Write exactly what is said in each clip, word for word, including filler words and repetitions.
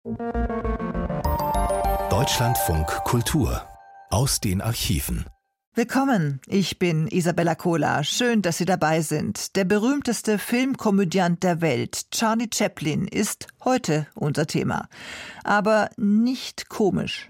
Deutschlandfunk Kultur aus den Archiven. Willkommen, ich bin Isabella Kohler. Schön, dass Sie dabei sind. Der berühmteste Filmkomödiant der Welt, Charlie Chaplin, ist heute unser Thema. Aber nicht komisch.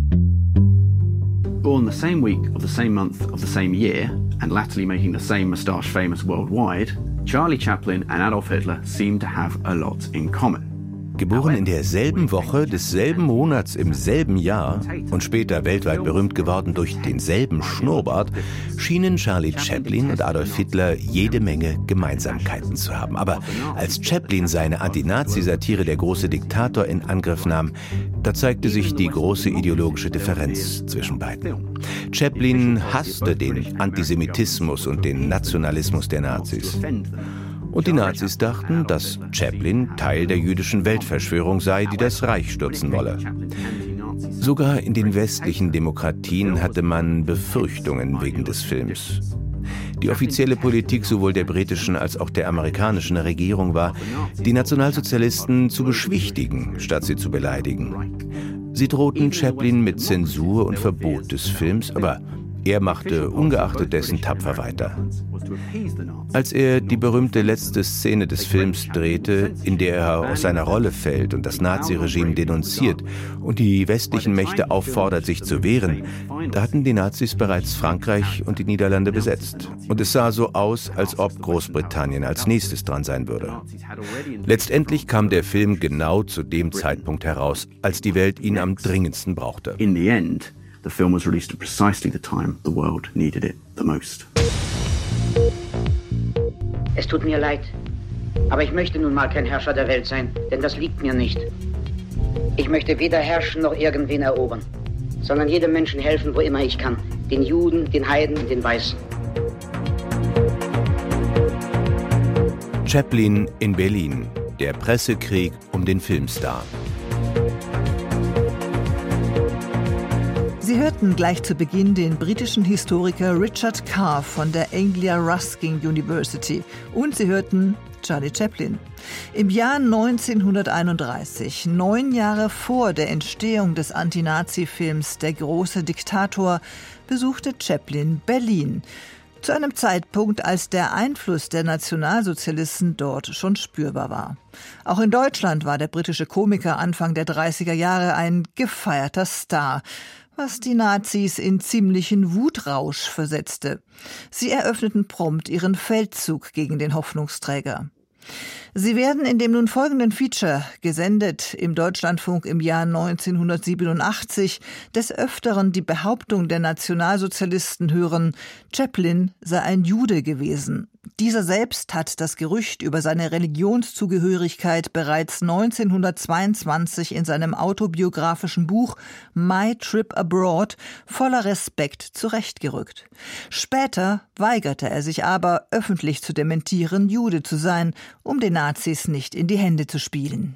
Born the same week of the same month of the same year and latterly making the same moustache famous worldwide, Charlie Chaplin and Adolf Hitler seem to have a lot in common. Geboren in derselben Woche desselben Monats im selben Jahr und später weltweit berühmt geworden durch denselben Schnurrbart, schienen Charlie Chaplin und Adolf Hitler jede Menge Gemeinsamkeiten zu haben. Aber als Chaplin seine Anti-Nazi-Satire Der große Diktator in Angriff nahm, da zeigte sich die große ideologische Differenz zwischen beiden. Chaplin hasste den Antisemitismus und den Nationalismus der Nazis. Und die Nazis dachten, dass Chaplin Teil der jüdischen Weltverschwörung sei, die das Reich stürzen wolle. Sogar in den westlichen Demokratien hatte man Befürchtungen wegen des Films. Die offizielle Politik sowohl der britischen als auch der amerikanischen Regierung war, die Nationalsozialisten zu beschwichtigen, statt sie zu beleidigen. Sie drohten Chaplin mit Zensur und Verbot des Films, aber er machte ungeachtet dessen tapfer weiter. Als er die berühmte letzte Szene des Films drehte, in der er aus seiner Rolle fällt und das Naziregime denunziert und die westlichen Mächte auffordert, sich zu wehren, da hatten die Nazis bereits Frankreich und die Niederlande besetzt. Und es sah so aus, als ob Großbritannien als nächstes dran sein würde. Letztendlich kam der Film genau zu dem Zeitpunkt heraus, als die Welt ihn am dringendsten brauchte. In the end, the film was released at precisely the time the world needed it the most. Es tut mir leid, aber ich möchte nun mal kein Herrscher der Welt sein, denn das liegt mir nicht. Ich möchte weder herrschen noch irgendwen erobern, sondern jedem Menschen helfen, wo immer ich kann. Den Juden, den Heiden und den Weißen. Chaplin in Berlin, der Pressekrieg um den Filmstar. Sie hörten gleich zu Beginn den britischen Historiker Richard Carr von der Anglia Ruskin University und Sie hörten Charlie Chaplin. Im Jahr neunzehnhunderteinunddreißig, neun Jahre vor der Entstehung des Anti-Nazi-Films Der große Diktator, besuchte Chaplin Berlin. Zu einem Zeitpunkt, als der Einfluss der Nationalsozialisten dort schon spürbar war. Auch in Deutschland war der britische Komiker Anfang der dreißiger Jahre ein gefeierter Star, was die Nazis in ziemlichen Wutrausch versetzte. Sie eröffneten prompt ihren Feldzug gegen den Hoffnungsträger. Sie werden in dem nun folgenden Feature, gesendet im Deutschlandfunk im Jahr neunzehnhundertsiebenundachtzig, des Öfteren die Behauptung der Nationalsozialisten hören, Chaplin sei ein Jude gewesen. Dieser selbst hat das Gerücht über seine Religionszugehörigkeit bereits neunzehnhundertzweiundzwanzig in seinem autobiografischen Buch My Trip Abroad voller Respekt zurechtgerückt. Später weigerte er sich aber, öffentlich zu dementieren, Jude zu sein, um den Nazis nicht in die Hände zu spielen.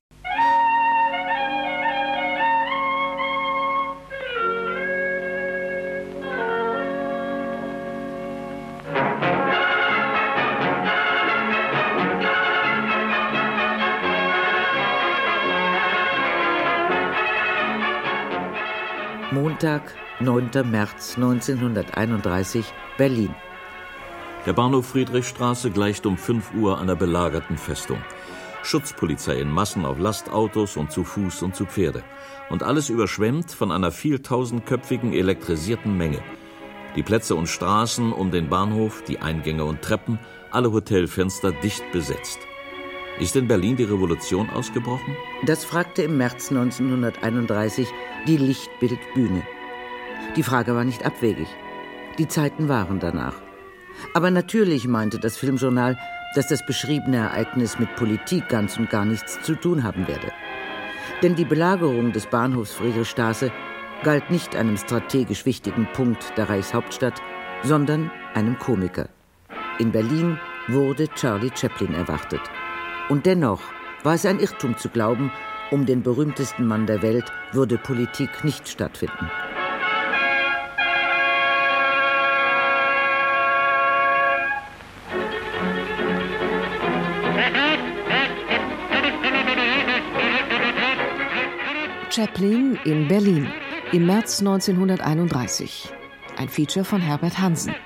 Montag, neunter März neunzehnhunderteinunddreißig, Berlin. Der Bahnhof Friedrichstraße gleicht um fünf Uhr einer belagerten Festung. Schutzpolizei in Massen auf Lastautos und zu Fuß und zu Pferde. Und alles überschwemmt von einer vieltausendköpfigen elektrisierten Menge. Die Plätze und Straßen um den Bahnhof, die Eingänge und Treppen, alle Hotelfenster dicht besetzt. Ist in Berlin die Revolution ausgebrochen? Das fragte im März neunzehnhunderteinunddreißig die Lichtbildbühne. Die Frage war nicht abwegig. Die Zeiten waren danach. Aber natürlich meinte das Filmjournal, dass das beschriebene Ereignis mit Politik ganz und gar nichts zu tun haben werde. Denn die Belagerung des Bahnhofs Friedrichstraße galt nicht einem strategisch wichtigen Punkt der Reichshauptstadt, sondern einem Komiker. In Berlin wurde Charlie Chaplin erwartet. Und dennoch war es ein Irrtum zu glauben, um den berühmtesten Mann der Welt würde Politik nicht stattfinden. Chaplin in Berlin im März neunzehnhunderteinunddreißig. Ein Feature von Herbert Hansen.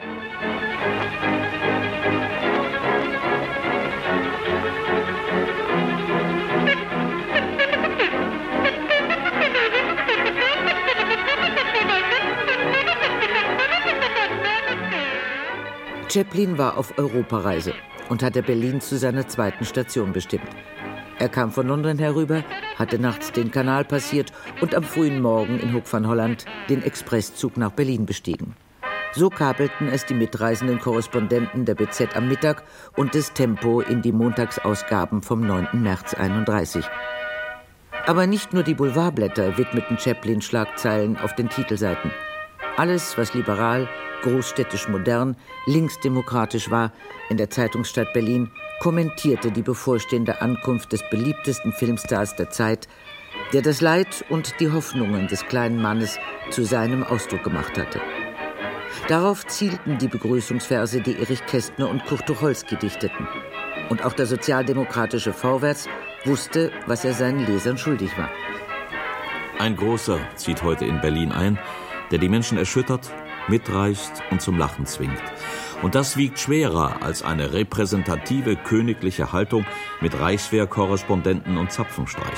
Chaplin war auf Europareise und hatte Berlin zu seiner zweiten Station bestimmt. Er kam von London herüber, hatte nachts den Kanal passiert und am frühen Morgen in Hoek van Holland den Expresszug nach Berlin bestiegen. So kabelten es die mitreisenden Korrespondenten der B Z am Mittag und des Tempo in die Montagsausgaben vom neunten März einunddreißig. Aber nicht nur die Boulevardblätter widmeten Chaplin Schlagzeilen auf den Titelseiten. Alles, was liberal, großstädtisch modern, linksdemokratisch war, in der Zeitungsstadt Berlin, kommentierte die bevorstehende Ankunft des beliebtesten Filmstars der Zeit, der das Leid und die Hoffnungen des kleinen Mannes zu seinem Ausdruck gemacht hatte. Darauf zielten die Begrüßungsverse, die Erich Kästner und Kurt Tucholsky dichteten. Und auch der sozialdemokratische Vorwärts wusste, was er seinen Lesern schuldig war. Ein Großer zieht heute in Berlin ein, der die Menschen erschüttert, mitreißt und zum Lachen zwingt. Und das wiegt schwerer als eine repräsentative königliche Haltung mit Reichswehrkorrespondenten und Zapfenstreich.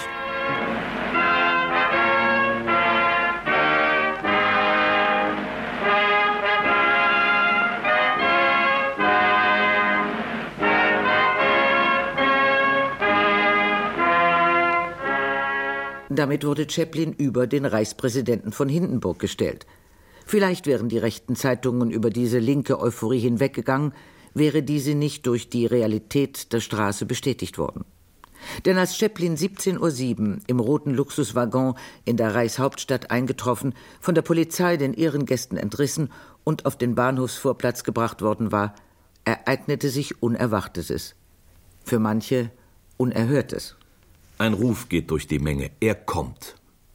Damit wurde Chaplin über den Reichspräsidenten von Hindenburg gestellt. Vielleicht wären die rechten Zeitungen über diese linke Euphorie hinweggegangen, wäre diese nicht durch die Realität der Straße bestätigt worden. Denn als Chaplin siebzehn Uhr sieben im roten Luxuswaggon in der Reichshauptstadt eingetroffen, von der Polizei den Ehrengästen entrissen und auf den Bahnhofsvorplatz gebracht worden war, ereignete sich Unerwartetes. Für manche Unerhörtes. Ein Ruf geht durch die Menge. Er kommt.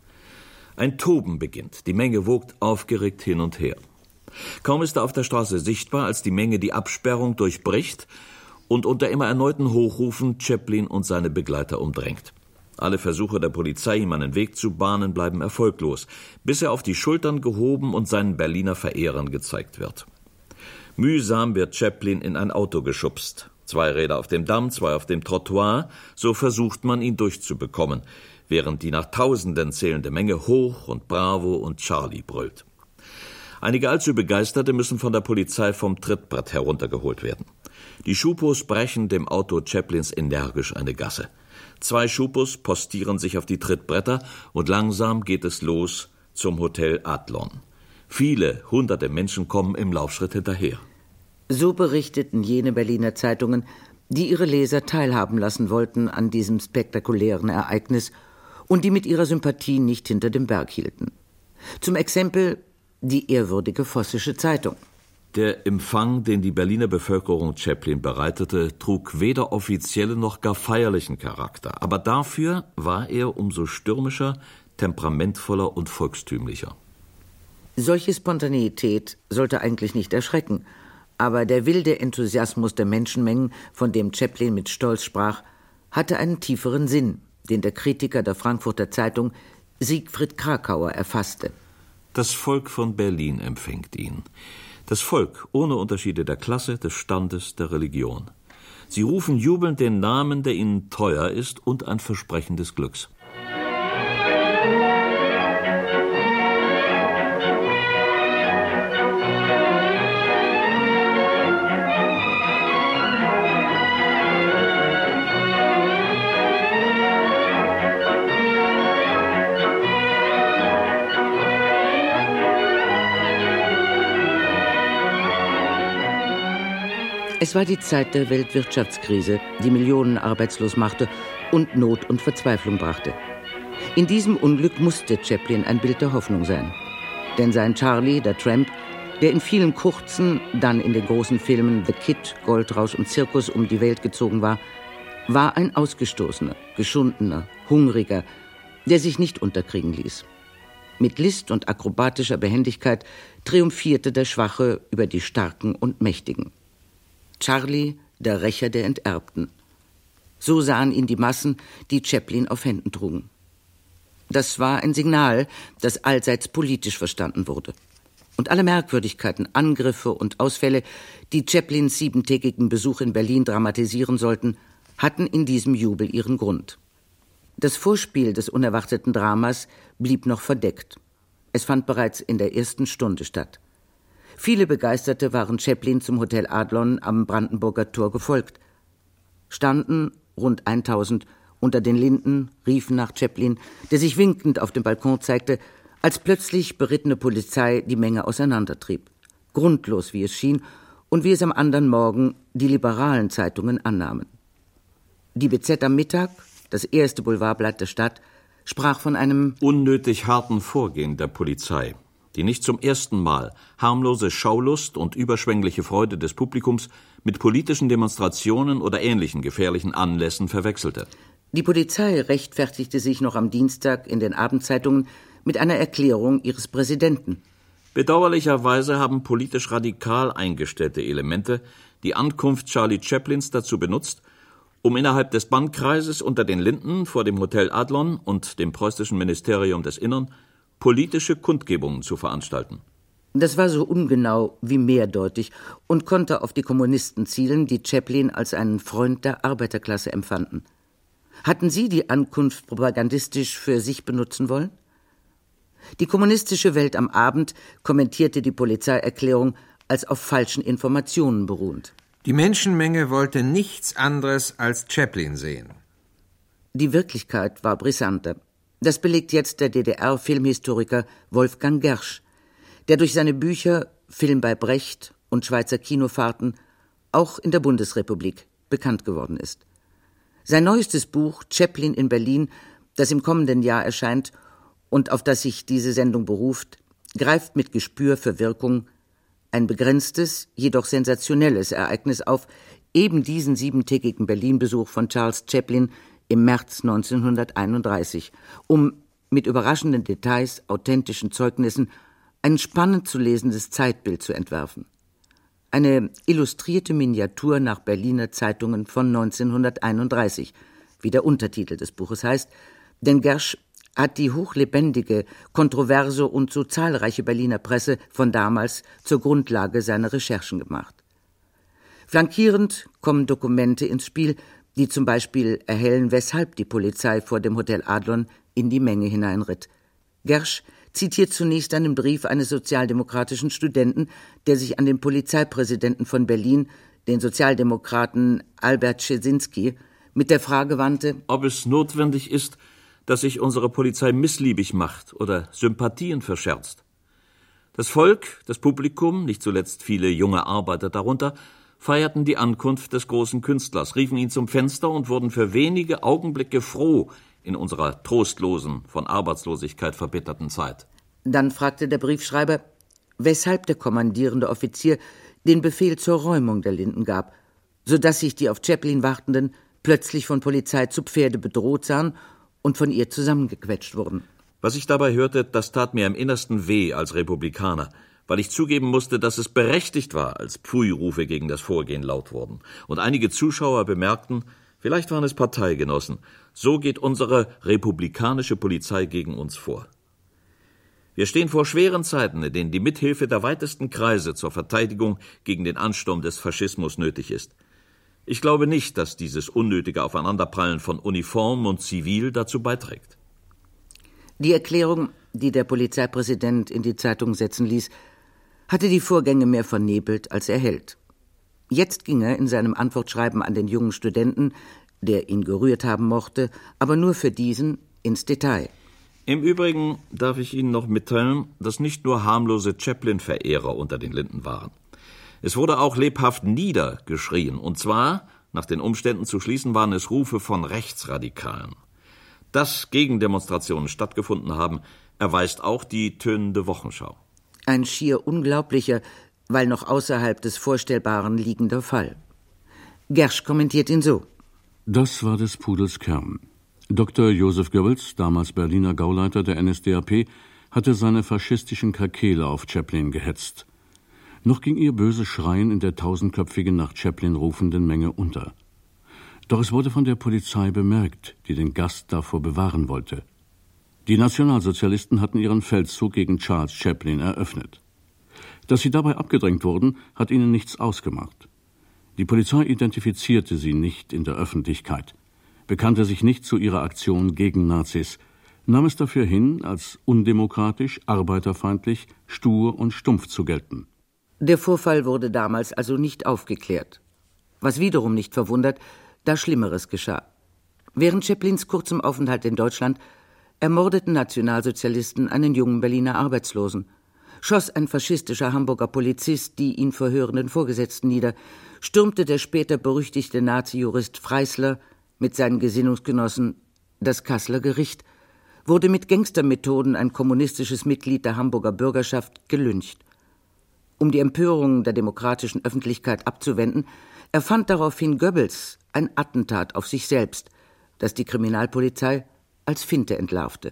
Ein Toben beginnt. Die Menge wogt aufgeregt hin und her. Kaum ist er auf der Straße sichtbar, als die Menge die Absperrung durchbricht und unter immer erneuten Hochrufen Chaplin und seine Begleiter umdrängt. Alle Versuche der Polizei, ihm einen Weg zu bahnen, bleiben erfolglos, bis er auf die Schultern gehoben und seinen Berliner Verehrern gezeigt wird. Mühsam wird Chaplin in ein Auto geschubst. Zwei Räder auf dem Damm, zwei auf dem Trottoir, so versucht man, ihn durchzubekommen, während die nach Tausenden zählende Menge Hoch und Bravo und Charlie brüllt. Einige allzu Begeisterte müssen von der Polizei vom Trittbrett heruntergeholt werden. Die Schupos brechen dem Auto Chaplins energisch eine Gasse. Zwei Schupos postieren sich auf die Trittbretter und langsam geht es los zum Hotel Adlon. Viele hunderte Menschen kommen im Laufschritt hinterher. So berichteten jene Berliner Zeitungen, die ihre Leser teilhaben lassen wollten an diesem spektakulären Ereignis und die mit ihrer Sympathie nicht hinter dem Berg hielten. Zum Exempel die ehrwürdige Vossische Zeitung. Der Empfang, den die Berliner Bevölkerung Chaplin bereitete, trug weder offiziellen noch gar feierlichen Charakter. Aber dafür war er umso stürmischer, temperamentvoller und volkstümlicher. Solche Spontaneität sollte eigentlich nicht erschrecken. Aber der wilde Enthusiasmus der Menschenmengen, von dem Chaplin mit Stolz sprach, hatte einen tieferen Sinn, den der Kritiker der Frankfurter Zeitung Siegfried Krakauer erfasste. Das Volk von Berlin empfängt ihn. Das Volk ohne Unterschiede der Klasse, des Standes, der Religion. Sie rufen jubelnd den Namen, der ihnen teuer ist, und ein Versprechen des Glücks. Es war die Zeit der Weltwirtschaftskrise, die Millionen arbeitslos machte und Not und Verzweiflung brachte. In diesem Unglück musste Chaplin ein Bild der Hoffnung sein. Denn sein Charlie, der Tramp, der in vielen kurzen, dann in den großen Filmen The Kid, Goldrausch und Zirkus um die Welt gezogen war, war ein Ausgestoßener, geschundener, hungriger, der sich nicht unterkriegen ließ. Mit List und akrobatischer Behendigkeit triumphierte der Schwache über die Starken und Mächtigen. Charlie, der Rächer der Enterbten. So sahen ihn die Massen, die Chaplin auf Händen trugen. Das war ein Signal, das allseits politisch verstanden wurde. Und alle Merkwürdigkeiten, Angriffe und Ausfälle, die Chaplins siebentägigen Besuch in Berlin dramatisieren sollten, hatten in diesem Jubel ihren Grund. Das Vorspiel des unerwarteten Dramas blieb noch verdeckt. Es fand bereits in der ersten Stunde statt. Viele Begeisterte waren Chaplin zum Hotel Adlon am Brandenburger Tor gefolgt. Standen rund tausend unter den Linden, riefen nach Chaplin, der sich winkend auf dem Balkon zeigte, als plötzlich berittene Polizei die Menge auseinandertrieb. Grundlos, wie es schien, und wie es am anderen Morgen die liberalen Zeitungen annahmen. Die B Z am Mittag, das erste Boulevardblatt der Stadt, sprach von einem unnötig harten Vorgehen der Polizei, die nicht zum ersten Mal harmlose Schaulust und überschwängliche Freude des Publikums mit politischen Demonstrationen oder ähnlichen gefährlichen Anlässen verwechselte. Die Polizei rechtfertigte sich noch am Dienstag in den Abendzeitungen mit einer Erklärung ihres Präsidenten. Bedauerlicherweise haben politisch radikal eingestellte Elemente die Ankunft Charlie Chaplins dazu benutzt, um innerhalb des Bannkreises unter den Linden vor dem Hotel Adlon und dem preußischen Ministerium des Innern politische Kundgebungen zu veranstalten. Das war so ungenau wie mehrdeutig und konnte auf die Kommunisten zielen, die Chaplin als einen Freund der Arbeiterklasse empfanden. Hatten sie die Ankunft propagandistisch für sich benutzen wollen? Die kommunistische Welt am Abend kommentierte die Polizeierklärung als auf falschen Informationen beruhend. Die Menschenmenge wollte nichts anderes als Chaplin sehen. Die Wirklichkeit war brisanter. Das belegt jetzt der D D R-Filmhistoriker Wolfgang Gersch, der durch seine Bücher Film bei Brecht und Schweizer Kinofahrten auch in der Bundesrepublik bekannt geworden ist. Sein neuestes Buch Chaplin in Berlin, das im kommenden Jahr erscheint und auf das sich diese Sendung beruft, greift mit Gespür für Wirkung ein begrenztes, jedoch sensationelles Ereignis auf, eben diesen siebentägigen Berlin-Besuch von Charles Chaplin im März neunzehnhunderteinunddreißig, um mit überraschenden Details, authentischen Zeugnissen ein spannend zu lesendes Zeitbild zu entwerfen. Eine illustrierte Miniatur nach Berliner Zeitungen von neunzehnhunderteinunddreißig, wie der Untertitel des Buches heißt, denn Gersch hat die hochlebendige, kontroverse und so zahlreiche Berliner Presse von damals zur Grundlage seiner Recherchen gemacht. Flankierend kommen Dokumente ins Spiel, die zum Beispiel erhellen, weshalb die Polizei vor dem Hotel Adlon in die Menge hineinritt. Gersch zitiert zunächst einen Brief eines sozialdemokratischen Studenten, der sich an den Polizeipräsidenten von Berlin, den Sozialdemokraten Albert Czesinski, mit der Frage wandte, ob es notwendig ist, dass sich unsere Polizei missliebig macht oder Sympathien verscherzt. Das Volk, das Publikum, nicht zuletzt viele junge Arbeiter darunter, feierten die Ankunft des großen Künstlers, riefen ihn zum Fenster und wurden für wenige Augenblicke froh in unserer trostlosen, von Arbeitslosigkeit verbitterten Zeit. Dann fragte der Briefschreiber, weshalb der kommandierende Offizier den Befehl zur Räumung der Linden gab, sodass sich die auf Chaplin wartenden plötzlich von Polizei zu Pferde bedroht sahen und von ihr zusammengequetscht wurden. Was ich dabei hörte, das tat mir im Innersten weh als Republikaner, weil ich zugeben musste, dass es berechtigt war, als Pfui-Rufe gegen das Vorgehen laut wurden. Und einige Zuschauer bemerkten, vielleicht waren es Parteigenossen, so geht unsere republikanische Polizei gegen uns vor. Wir stehen vor schweren Zeiten, in denen die Mithilfe der weitesten Kreise zur Verteidigung gegen den Ansturm des Faschismus nötig ist. Ich glaube nicht, dass dieses unnötige Aufeinanderprallen von Uniform und Zivil dazu beiträgt. Die Erklärung, die der Polizeipräsident in die Zeitung setzen ließ, hatte die Vorgänge mehr vernebelt als erhellt. Jetzt ging er in seinem Antwortschreiben an den jungen Studenten, der ihn gerührt haben mochte, aber nur für diesen, ins Detail. Im Übrigen darf ich Ihnen noch mitteilen, dass nicht nur harmlose Chaplin-Verehrer unter den Linden waren. Es wurde auch lebhaft niedergeschrien, und zwar, nach den Umständen zu schließen, waren es Rufe von Rechtsradikalen. Dass Gegendemonstrationen stattgefunden haben, erweist auch die tönende Wochenschau. Ein schier unglaublicher, weil noch außerhalb des Vorstellbaren liegender Fall. Gersch kommentiert ihn so. Das war des Pudels Kern. Doktor Josef Goebbels, damals Berliner Gauleiter der N S D A P, hatte seine faschistischen Krakele auf Chaplin gehetzt. Noch ging ihr böses Schreien in der tausendköpfigen nach Chaplin rufenden Menge unter. Doch es wurde von der Polizei bemerkt, die den Gast davor bewahren wollte. Die Nationalsozialisten hatten ihren Feldzug gegen Charles Chaplin eröffnet. Dass sie dabei abgedrängt wurden, hat ihnen nichts ausgemacht. Die Polizei identifizierte sie nicht in der Öffentlichkeit, bekannte sich nicht zu ihrer Aktion gegen Nazis, nahm es dafür hin, als undemokratisch, arbeiterfeindlich, stur und stumpf zu gelten. Der Vorfall wurde damals also nicht aufgeklärt. Was wiederum nicht verwundert, da Schlimmeres geschah. Während Chaplins kurzem Aufenthalt in Deutschland ermordeten Nationalsozialisten einen jungen Berliner Arbeitslosen, schoss ein faschistischer Hamburger Polizist die ihn verhörenden Vorgesetzten nieder, stürmte der später berüchtigte Nazi-Jurist Freisler mit seinen Gesinnungsgenossen das Kasseler Gericht, wurde mit Gangstermethoden ein kommunistisches Mitglied der Hamburger Bürgerschaft gelyncht. Um die Empörung der demokratischen Öffentlichkeit abzuwenden, erfand daraufhin Goebbels ein Attentat auf sich selbst, das die Kriminalpolizei als Finte entlarvte.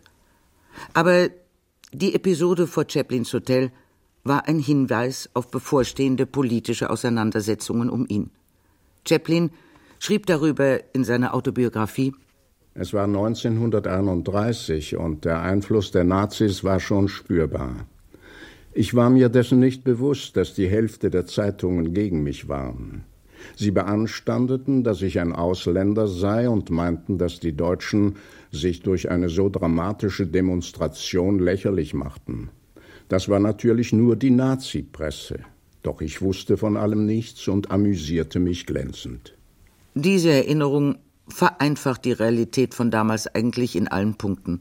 Aber die Episode vor Chaplins Hotel war ein Hinweis auf bevorstehende politische Auseinandersetzungen um ihn. Chaplin schrieb darüber in seiner Autobiografie: Es war neunzehnhunderteinunddreißig und der Einfluss der Nazis war schon spürbar. Ich war mir dessen nicht bewusst, dass die Hälfte der Zeitungen gegen mich waren. Sie beanstandeten, dass ich ein Ausländer sei und meinten, dass die Deutschen sich durch eine so dramatische Demonstration lächerlich machten. Das war natürlich nur die Nazi-Presse. Doch ich wusste von allem nichts und amüsierte mich glänzend. Diese Erinnerung vereinfacht die Realität von damals eigentlich in allen Punkten.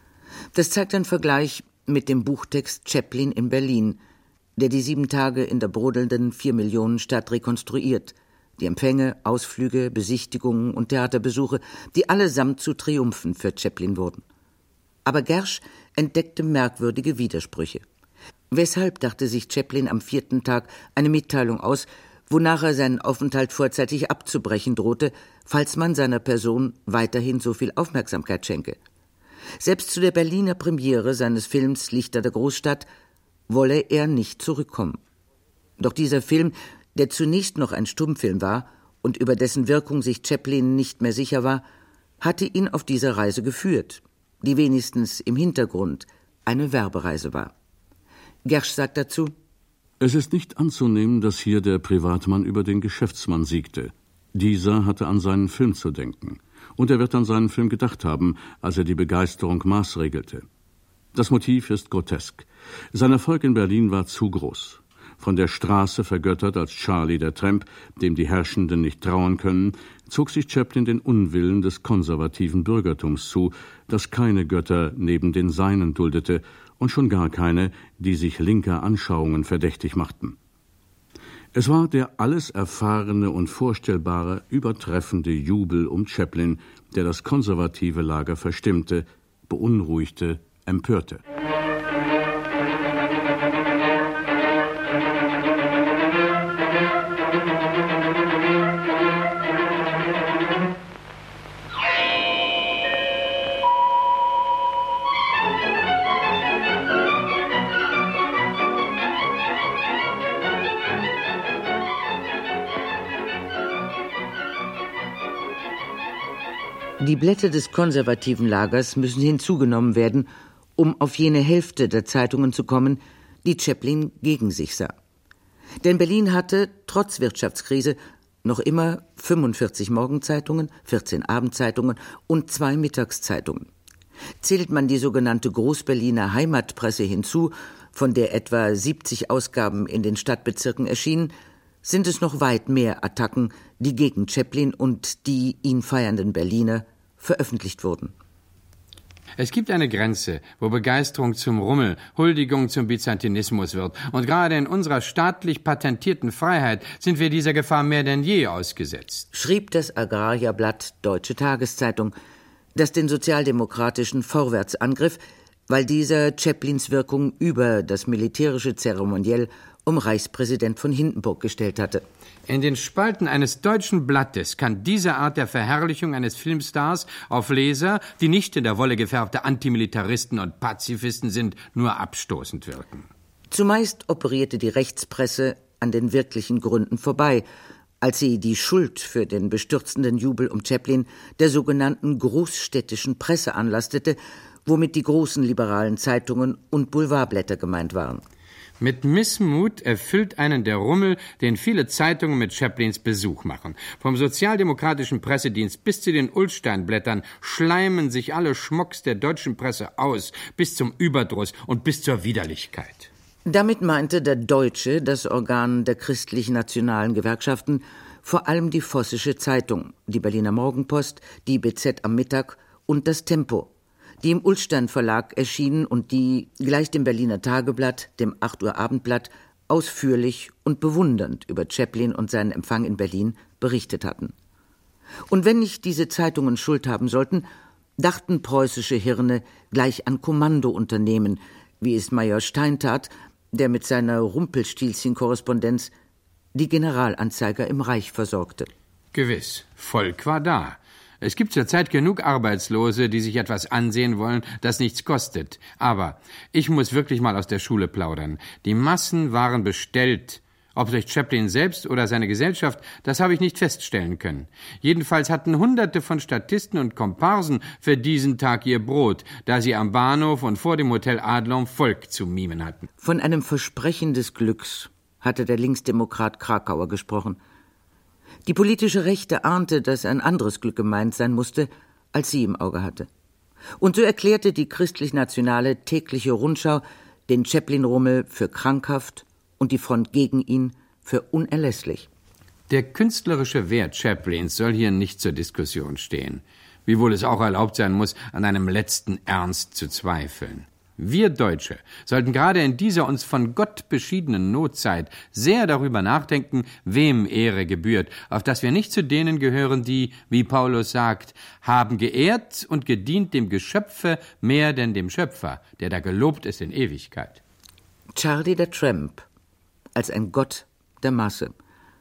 Das zeigt ein Vergleich mit dem Buchtext Chaplin in Berlin, der die sieben Tage in der brodelnden Vier-Millionen-Stadt rekonstruiert, die Empfänge, Ausflüge, Besichtigungen und Theaterbesuche, die allesamt zu Triumphen für Chaplin wurden. Aber Gersch entdeckte merkwürdige Widersprüche. Weshalb dachte sich Chaplin am vierten Tag eine Mitteilung aus, wonach er seinen Aufenthalt vorzeitig abzubrechen drohte, falls man seiner Person weiterhin so viel Aufmerksamkeit schenke? Selbst zu der Berliner Premiere seines Films Lichter der Großstadt wolle er nicht zurückkommen. Doch dieser Film, der zunächst noch ein Stummfilm war und über dessen Wirkung sich Chaplin nicht mehr sicher war, hatte ihn auf diese Reise geführt, die wenigstens im Hintergrund eine Werbereise war. Gersch sagt dazu: Es ist nicht anzunehmen, dass hier der Privatmann über den Geschäftsmann siegte. Dieser hatte an seinen Film zu denken. Und er wird an seinen Film gedacht haben, als er die Begeisterung maßregelte. Das Motiv ist grotesk. Sein Erfolg in Berlin war zu groß. Von der Straße vergöttert als Charlie der Tramp, dem die Herrschenden nicht trauen können, zog sich Chaplin den Unwillen des konservativen Bürgertums zu, das keine Götter neben den Seinen duldete und schon gar keine, die sich linker Anschauungen verdächtig machten. Es war der alles erfahrene und vorstellbare, übertreffende Jubel um Chaplin, der das konservative Lager verstimmte, beunruhigte, empörte. Die Blätter des konservativen Lagers müssen hinzugenommen werden, um auf jene Hälfte der Zeitungen zu kommen, die Chaplin gegen sich sah. Denn Berlin hatte, trotz Wirtschaftskrise, noch immer fünfundvierzig Morgenzeitungen, vierzehn Abendzeitungen und zwei Mittagszeitungen. Zählt man die sogenannte Großberliner Heimatpresse hinzu, von der etwa siebzig Ausgaben in den Stadtbezirken erschienen, sind es noch weit mehr Attacken, die gegen Chaplin und die ihn feiernden Berliner veröffentlicht wurden. Es gibt eine Grenze, wo Begeisterung zum Rummel, Huldigung zum Byzantinismus wird. Und gerade in unserer staatlich patentierten Freiheit sind wir dieser Gefahr mehr denn je ausgesetzt, schrieb das Agrarierblatt Deutsche Tageszeitung, das den Sozialdemokratischen vorwärts angriff, weil dieser Chaplins Wirkung über das militärische Zeremoniell um Reichspräsident von Hindenburg gestellt hatte. In den Spalten eines deutschen Blattes kann diese Art der Verherrlichung eines Filmstars auf Leser, die nicht in der Wolle gefärbte Antimilitaristen und Pazifisten sind, nur abstoßend wirken. Zumeist operierte die Rechtspresse an den wirklichen Gründen vorbei, als sie die Schuld für den bestürzenden Jubel um Chaplin der sogenannten großstädtischen Presse anlastete, womit die großen liberalen Zeitungen und Boulevardblätter gemeint waren. Mit Missmut erfüllt einen der Rummel, den viele Zeitungen mit Chaplins Besuch machen. Vom sozialdemokratischen Pressedienst bis zu den Ullstein-Blättern schleimen sich alle Schmocks der deutschen Presse aus, bis zum Überdruss und bis zur Widerlichkeit. Damit meinte der Deutsche, das Organ der christlich-nationalen Gewerkschaften, vor allem die Vossische Zeitung, die Berliner Morgenpost, die B Z am Mittag und das Tempo, die im Ullstein Verlag erschienen und die, gleich dem Berliner Tageblatt, dem acht Uhr Abendblatt, ausführlich und bewundernd über Chaplin und seinen Empfang in Berlin berichtet hatten. Und wenn nicht diese Zeitungen Schuld haben sollten, dachten preußische Hirne gleich an Kommandounternehmen, wie es Major Stein tat, der mit seiner Rumpelstilzchen-Korrespondenz die Generalanzeiger im Reich versorgte. Gewiss, Volk war da. Es gibt zurzeit genug Arbeitslose, die sich etwas ansehen wollen, das nichts kostet. Aber ich muss wirklich mal aus der Schule plaudern. Die Massen waren bestellt. Ob durch Chaplin selbst oder seine Gesellschaft, das habe ich nicht feststellen können. Jedenfalls hatten Hunderte von Statisten und Komparsen für diesen Tag ihr Brot, da sie am Bahnhof und vor dem Hotel Adlon Volk zu mimen hatten. Von einem Versprechen des Glücks hatte der Linksdemokrat Krakauer gesprochen. Die politische Rechte ahnte, dass ein anderes Glück gemeint sein musste, als sie im Auge hatte. Und so erklärte die christlich-nationale tägliche Rundschau den Chaplin-Rummel für krankhaft und die Front gegen ihn für unerlässlich. Der künstlerische Wert Chaplins soll hier nicht zur Diskussion stehen, wiewohl es auch erlaubt sein muss, an einem letzten Ernst zu zweifeln. Wir Deutsche sollten gerade in dieser uns von Gott beschiedenen Notzeit sehr darüber nachdenken, wem Ehre gebührt, auf dass wir nicht zu denen gehören, die, wie Paulus sagt, haben geehrt und gedient dem Geschöpfe mehr denn dem Schöpfer, der da gelobt ist in Ewigkeit. Charlie der Tramp als ein Gott der Masse.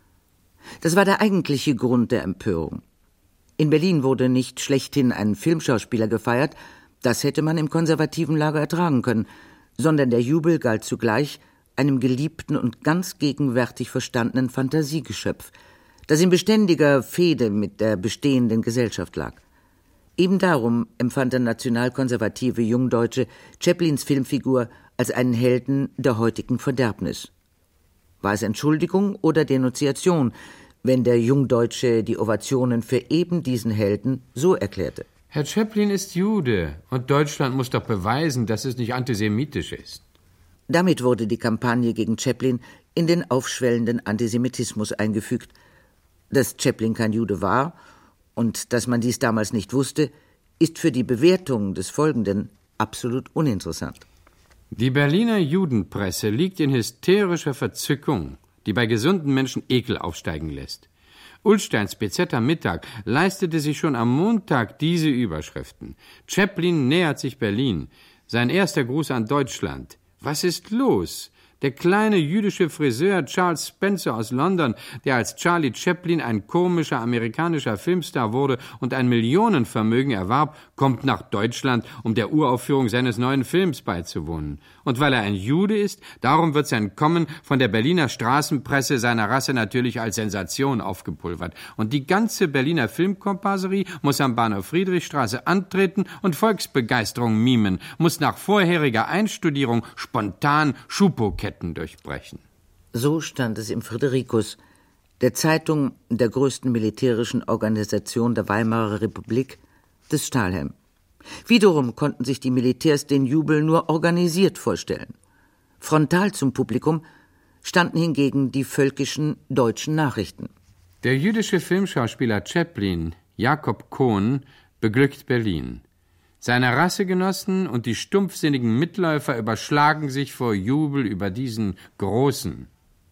Das war der eigentliche Grund der Empörung. In Berlin wurde nicht schlechthin ein Filmschauspieler gefeiert, das hätte man im konservativen Lager ertragen können, sondern der Jubel galt zugleich einem geliebten und ganz gegenwärtig verstandenen Fantasiegeschöpf, das in beständiger Fehde mit der bestehenden Gesellschaft lag. Eben darum empfand der nationalkonservative Jungdeutsche Chaplins Filmfigur als einen Helden der heutigen Verderbnis. War es Entschuldigung oder Denunziation, wenn der Jungdeutsche die Ovationen für eben diesen Helden so erklärte? Herr Chaplin ist Jude und Deutschland muss doch beweisen, dass es nicht antisemitisch ist. Damit wurde die Kampagne gegen Chaplin in den aufschwellenden Antisemitismus eingefügt. Dass Chaplin kein Jude war und dass man dies damals nicht wusste, ist für die Bewertung des Folgenden absolut uninteressant. Die Berliner Judenpresse liegt in hysterischer Verzückung, die bei gesunden Menschen Ekel aufsteigen lässt. Ullsteins B Z am Mittag leistete sich schon am Montag diese Überschriften. Chaplin nähert sich Berlin. Sein erster Gruß an Deutschland. Was ist los? Der kleine jüdische Friseur Charles Spencer aus London, der als Charlie Chaplin ein komischer amerikanischer Filmstar wurde und ein Millionenvermögen erwarb, kommt nach Deutschland, um der Uraufführung seines neuen Films beizuwohnen. Und weil er ein Jude ist, darum wird sein Kommen von der Berliner Straßenpresse seiner Rasse natürlich als Sensation aufgepulvert. Und die ganze Berliner Filmkomparserie muss am Bahnhof Friedrichstraße antreten und Volksbegeisterung mimen, muss nach vorheriger Einstudierung spontan Schupo-Ketten durchbrechen. So stand es im Fridericus, der Zeitung der größten militärischen Organisation der Weimarer Republik, des Stahlhelm. Wiederum konnten sich die Militärs den Jubel nur organisiert vorstellen. Frontal zum Publikum standen hingegen die völkischen deutschen Nachrichten. Der jüdische Filmschauspieler Chaplin, Jakob Kohn, beglückt Berlin. Seine Rassegenossen und die stumpfsinnigen Mitläufer überschlagen sich vor Jubel über diesen Großen.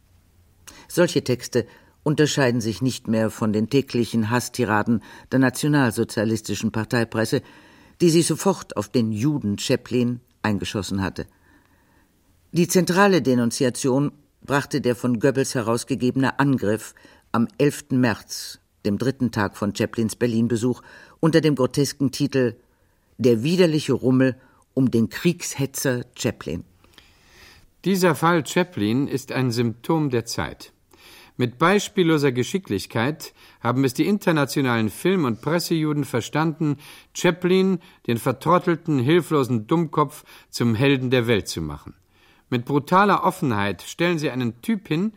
Solche Texte unterscheiden sich nicht mehr von den täglichen Hasstiraden der nationalsozialistischen Parteipresse, die sich sofort auf den Juden Chaplin eingeschossen hatte. Die zentrale Denunziation brachte der von Goebbels herausgegebene Angriff am elften März, dem dritten Tag von Chaplins Berlin-Besuch, unter dem grotesken Titel »Der widerliche Rummel um den Kriegshetzer Chaplin«. Dieser Fall Chaplin ist ein Symptom der Zeit. Mit beispielloser Geschicklichkeit haben es die internationalen Film- und Pressejuden verstanden, Chaplin, den vertrottelten, hilflosen Dummkopf, zum Helden der Welt zu machen. Mit brutaler Offenheit stellen sie einen Typ hin,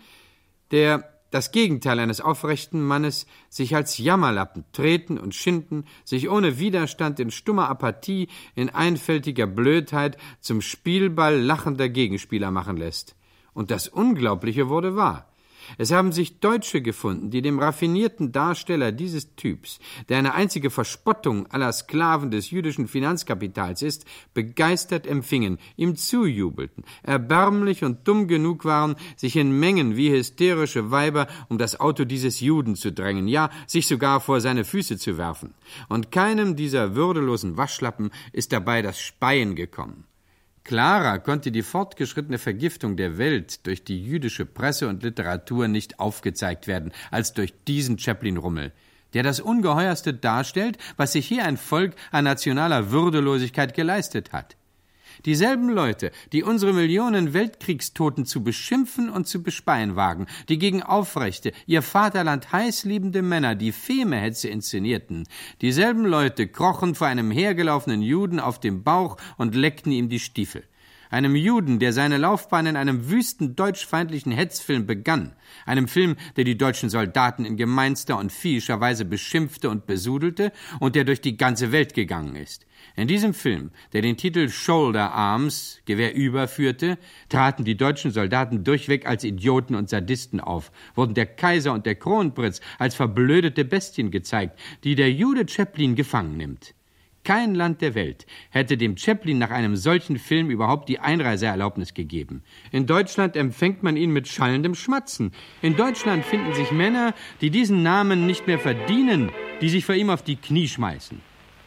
der, das Gegenteil eines aufrechten Mannes, sich als Jammerlappen treten und schinden, sich ohne Widerstand in stummer Apathie, in einfältiger Blödheit zum Spielball lachender Gegenspieler machen lässt. Und das Unglaubliche wurde wahr. Es haben sich Deutsche gefunden, die dem raffinierten Darsteller dieses Typs, der eine einzige Verspottung aller Sklaven des jüdischen Finanzkapitals ist, begeistert empfingen, ihm zujubelten, erbärmlich und dumm genug waren, sich in Mengen wie hysterische Weiber um das Auto dieses Juden zu drängen, ja, sich sogar vor seine Füße zu werfen. Und keinem dieser würdelosen Waschlappen ist dabei das Speien gekommen. Klarer konnte die fortgeschrittene Vergiftung der Welt durch die jüdische Presse und Literatur nicht aufgezeigt werden, als durch diesen Chaplin-Rummel, der das Ungeheuerste darstellt, was sich hier ein Volk an nationaler Würdelosigkeit geleistet hat. Dieselben Leute, die unsere Millionen Weltkriegstoten zu beschimpfen und zu bespeien wagen, die gegen aufrechte, ihr Vaterland heißliebende Männer die Feme-Hetze inszenierten, dieselben Leute krochen vor einem hergelaufenen Juden auf dem Bauch und leckten ihm die Stiefel. Einem Juden, der seine Laufbahn in einem wüsten deutschfeindlichen Hetzfilm begann, einem Film, der die deutschen Soldaten in gemeinster und viehischer Weise beschimpfte und besudelte und der durch die ganze Welt gegangen ist. In diesem Film, der den Titel Shoulder Arms, Gewehr über, führte, traten die deutschen Soldaten durchweg als Idioten und Sadisten auf, wurden der Kaiser und der Kronprinz als verblödete Bestien gezeigt, die der Jude Chaplin gefangen nimmt. Kein Land der Welt hätte dem Chaplin nach einem solchen Film überhaupt die Einreiseerlaubnis gegeben. In Deutschland empfängt man ihn mit schallendem Schmatzen. In Deutschland finden sich Männer, die diesen Namen nicht mehr verdienen, die sich vor ihm auf die Knie schmeißen.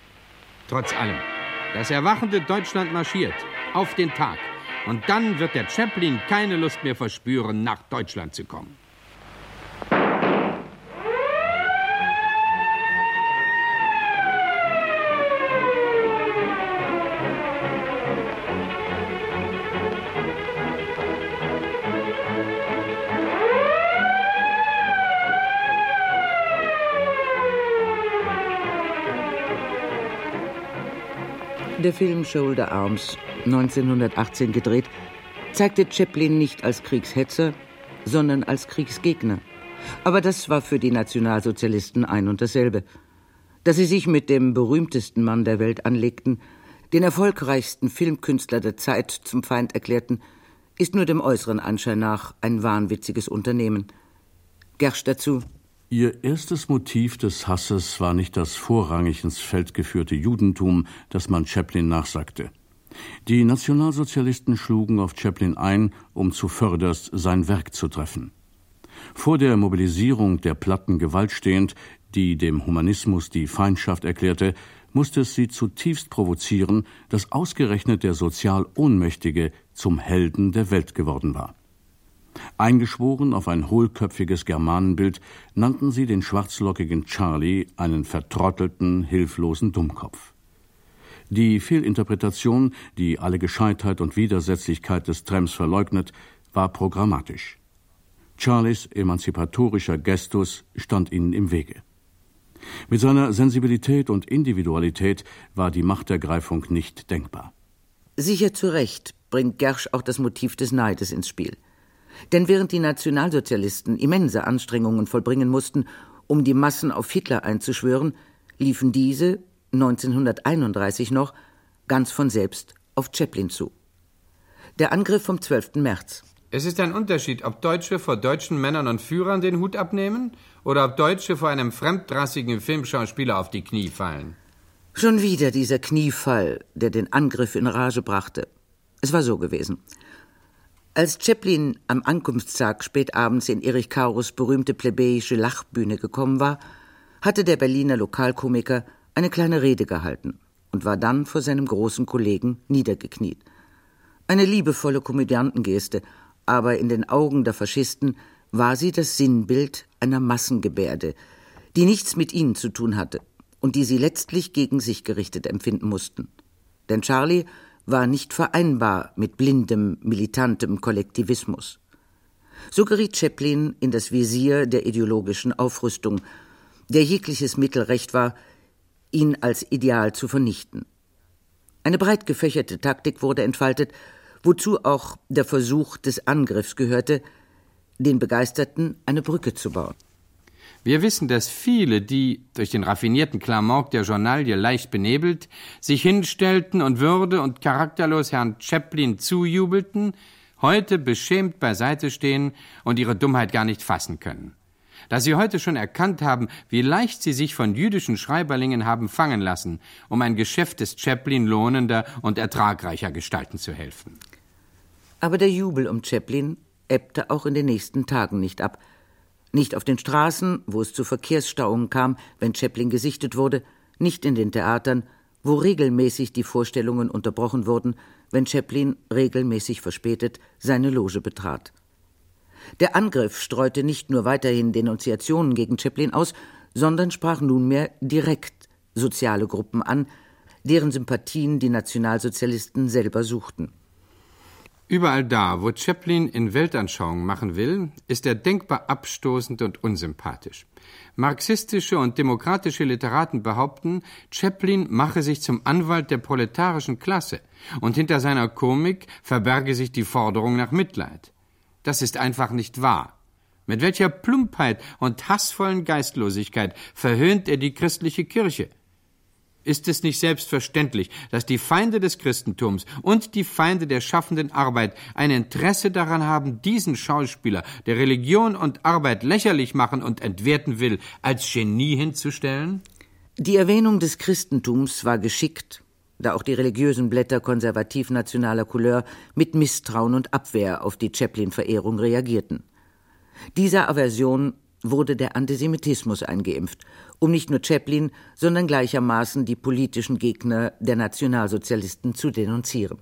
Trotz allem, das erwachende Deutschland marschiert auf den Tag. Und dann wird der Chaplin keine Lust mehr verspüren, nach Deutschland zu kommen. Der Film Shoulder Arms, neunzehnhundertachtzehn gedreht, zeigte Chaplin nicht als Kriegshetzer, sondern als Kriegsgegner. Aber das war für die Nationalsozialisten ein und dasselbe. Dass sie sich mit dem berühmtesten Mann der Welt anlegten, den erfolgreichsten Filmkünstler der Zeit zum Feind erklärten, ist nur dem äußeren Anschein nach ein wahnwitziges Unternehmen. Gersch dazu: Ihr erstes Motiv des Hasses war nicht das vorrangig ins Feld geführte Judentum, das man Chaplin nachsagte. Die Nationalsozialisten schlugen auf Chaplin ein, um zuvörderst sein Werk zu treffen. Vor der Mobilisierung der platten Gewalt stehend, die dem Humanismus die Feindschaft erklärte, musste es sie zutiefst provozieren, dass ausgerechnet der sozial Ohnmächtige zum Helden der Welt geworden war. Eingeschworen auf ein hohlköpfiges Germanenbild nannten sie den schwarzlockigen Charlie einen vertrottelten, hilflosen Dummkopf. Die Fehlinterpretation, die alle Gescheitheit und Widersetzlichkeit des Trams verleugnet, war programmatisch. Charlies emanzipatorischer Gestus stand ihnen im Wege. Mit seiner Sensibilität und Individualität war die Machtergreifung nicht denkbar. Sicher zu Recht bringt Gersch auch das Motiv des Neides ins Spiel. Denn während die Nationalsozialisten immense Anstrengungen vollbringen mussten, um die Massen auf Hitler einzuschwören, liefen diese, neunzehnhunderteinunddreißig noch, ganz von selbst auf Chaplin zu. Der Angriff vom zwölften März. Es ist ein Unterschied, ob Deutsche vor deutschen Männern und Führern den Hut abnehmen oder ob Deutsche vor einem fremdrassigen Filmschauspieler auf die Knie fallen. Schon wieder dieser Kniefall, der den Angriff in Rage brachte. Es war so gewesen. Als Chaplin am Ankunftstag spätabends in Erich Karos berühmte plebejische Lachbühne gekommen war, hatte der Berliner Lokalkomiker eine kleine Rede gehalten und war dann vor seinem großen Kollegen niedergekniet. Eine liebevolle Komödiantengeste, aber in den Augen der Faschisten war sie das Sinnbild einer Massengebärde, die nichts mit ihnen zu tun hatte und die sie letztlich gegen sich gerichtet empfinden mussten. Denn Charlie war nicht vereinbar mit blindem, militantem Kollektivismus. So geriet Chaplin in das Visier der ideologischen Aufrüstung, der jegliches Mittel recht war, ihn als Ideal zu vernichten. Eine breit gefächerte Taktik wurde entfaltet, wozu auch der Versuch des Angriffs gehörte, den Begeisterten eine Brücke zu bauen. Wir wissen, dass viele, die durch den raffinierten Klamauk der Journalie leicht benebelt, sich hinstellten und würde- und charakterlos Herrn Chaplin zujubelten, heute beschämt beiseite stehen und ihre Dummheit gar nicht fassen können. Dass sie heute schon erkannt haben, wie leicht sie sich von jüdischen Schreiberlingen haben fangen lassen, um ein Geschäft des Chaplin lohnender und ertragreicher gestalten zu helfen. Aber der Jubel um Chaplin ebbte auch in den nächsten Tagen nicht ab. Nicht auf den Straßen, wo es zu Verkehrsstauungen kam, wenn Chaplin gesichtet wurde, nicht in den Theatern, wo regelmäßig die Vorstellungen unterbrochen wurden, wenn Chaplin regelmäßig verspätet seine Loge betrat. Der Angriff streute nicht nur weiterhin Denunziationen gegen Chaplin aus, sondern sprach nunmehr direkt soziale Gruppen an, deren Sympathien die Nationalsozialisten selber suchten. Überall da, wo Chaplin in Weltanschauung machen will, ist er denkbar abstoßend und unsympathisch. Marxistische und demokratische Literaten behaupten, Chaplin mache sich zum Anwalt der proletarischen Klasse und hinter seiner Komik verberge sich die Forderung nach Mitleid. Das ist einfach nicht wahr. Mit welcher Plumpheit und hassvollen Geistlosigkeit verhöhnt er die christliche Kirche? Ist es nicht selbstverständlich, dass die Feinde des Christentums und die Feinde der schaffenden Arbeit ein Interesse daran haben, diesen Schauspieler, der Religion und Arbeit lächerlich machen und entwerten will, als Genie hinzustellen? Die Erwähnung des Christentums war geschickt, da auch die religiösen Blätter konservativ-nationaler Couleur mit Misstrauen und Abwehr auf die Chaplin-Verehrung reagierten. Dieser Aversion wurde der Antisemitismus eingeimpft, um nicht nur Chaplin, sondern gleichermaßen die politischen Gegner der Nationalsozialisten zu denunzieren.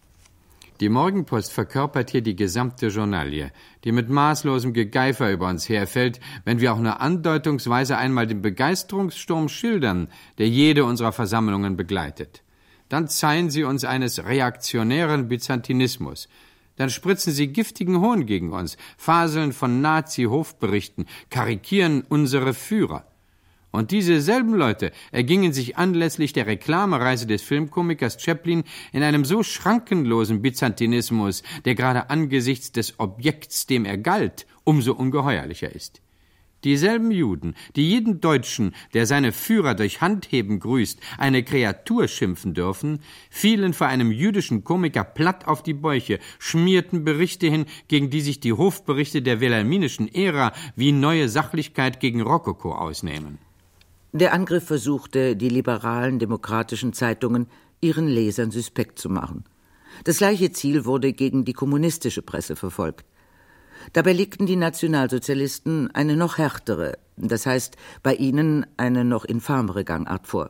Die Morgenpost verkörpert hier die gesamte Journalie, die mit maßlosem Gegeifer über uns herfällt, wenn wir auch nur andeutungsweise einmal den Begeisterungssturm schildern, der jede unserer Versammlungen begleitet. Dann zeihen sie uns eines reaktionären Byzantinismus. Dann spritzen sie giftigen Hohn gegen uns, faseln von Nazi-Hofberichten, karikieren unsere Führer. Und diese selben Leute ergingen sich anlässlich der Reklamereise des Filmkomikers Chaplin in einem so schrankenlosen Byzantinismus, der gerade angesichts des Objekts, dem er galt, umso ungeheuerlicher ist. Dieselben Juden, die jeden Deutschen, der seine Führer durch Handheben grüßt, eine Kreatur schimpfen dürfen, fielen vor einem jüdischen Komiker platt auf die Bäuche, schmierten Berichte hin, gegen die sich die Hofberichte der wilhelminischen Ära wie neue Sachlichkeit gegen Rokoko ausnehmen. Der Angriff versuchte, die liberalen demokratischen Zeitungen ihren Lesern suspekt zu machen. Das gleiche Ziel wurde gegen die kommunistische Presse verfolgt. Dabei legten die Nationalsozialisten eine noch härtere, das heißt bei ihnen eine noch infamere Gangart vor.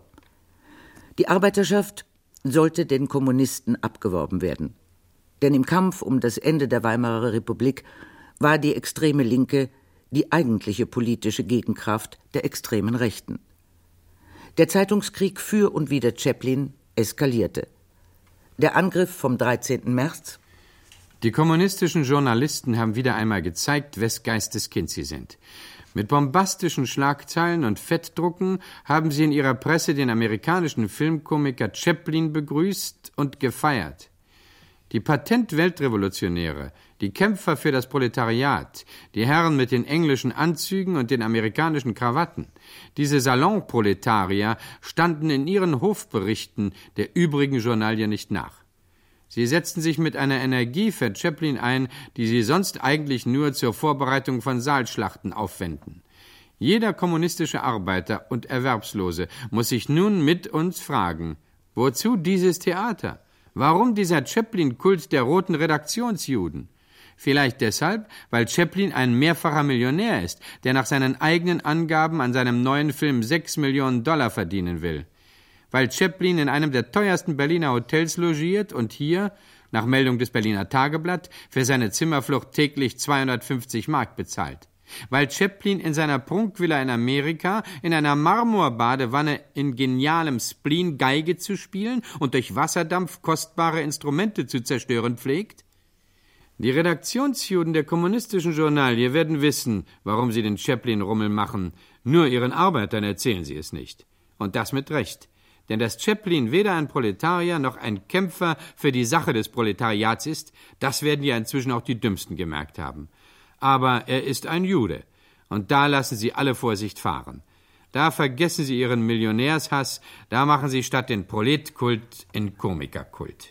Die Arbeiterschaft sollte den Kommunisten abgeworben werden. Denn im Kampf um das Ende der Weimarer Republik war die extreme Linke die eigentliche politische Gegenkraft der extremen Rechten. Der Zeitungskrieg für und wider Chaplin eskalierte. Der Angriff vom dreizehnten März. Die kommunistischen Journalisten haben wieder einmal gezeigt, wes Geistes Kind sie sind. Mit bombastischen Schlagzeilen und Fettdrucken haben sie in ihrer Presse den amerikanischen Filmkomiker Chaplin begrüßt und gefeiert. Die Patent-Weltrevolutionäre, die Kämpfer für das Proletariat, die Herren mit den englischen Anzügen und den amerikanischen Krawatten, diese Salonproletarier standen in ihren Hofberichten der übrigen Journalie nicht nach. Sie setzten sich mit einer Energie für Chaplin ein, die sie sonst eigentlich nur zur Vorbereitung von Saalschlachten aufwenden. Jeder kommunistische Arbeiter und Erwerbslose muss sich nun mit uns fragen, wozu dieses Theater? Warum dieser Chaplin-Kult der roten Redaktionsjuden? Vielleicht deshalb, weil Chaplin ein mehrfacher Millionär ist, der nach seinen eigenen Angaben an seinem neuen Film sechs Millionen Dollar verdienen will. Weil Chaplin in einem der teuersten Berliner Hotels logiert und hier, nach Meldung des Berliner Tageblatt, für seine Zimmerflucht täglich zweihundertfünfzig Mark bezahlt. Weil Chaplin in seiner Prunkvilla in Amerika in einer Marmorbadewanne in genialem Spleen Geige zu spielen und durch Wasserdampf kostbare Instrumente zu zerstören pflegt? Die Redaktionsjuden der kommunistischen Journalie werden wissen, warum sie den Chaplin-Rummel machen. Nur ihren Arbeitern erzählen sie es nicht. Und das mit Recht. Denn dass Chaplin weder ein Proletarier noch ein Kämpfer für die Sache des Proletariats ist, das werden ja inzwischen auch die Dümmsten gemerkt haben. Aber er ist ein Jude. Und da lassen sie alle Vorsicht fahren. Da vergessen sie ihren Millionärshass, da machen sie statt den Proletkult einen Komikerkult.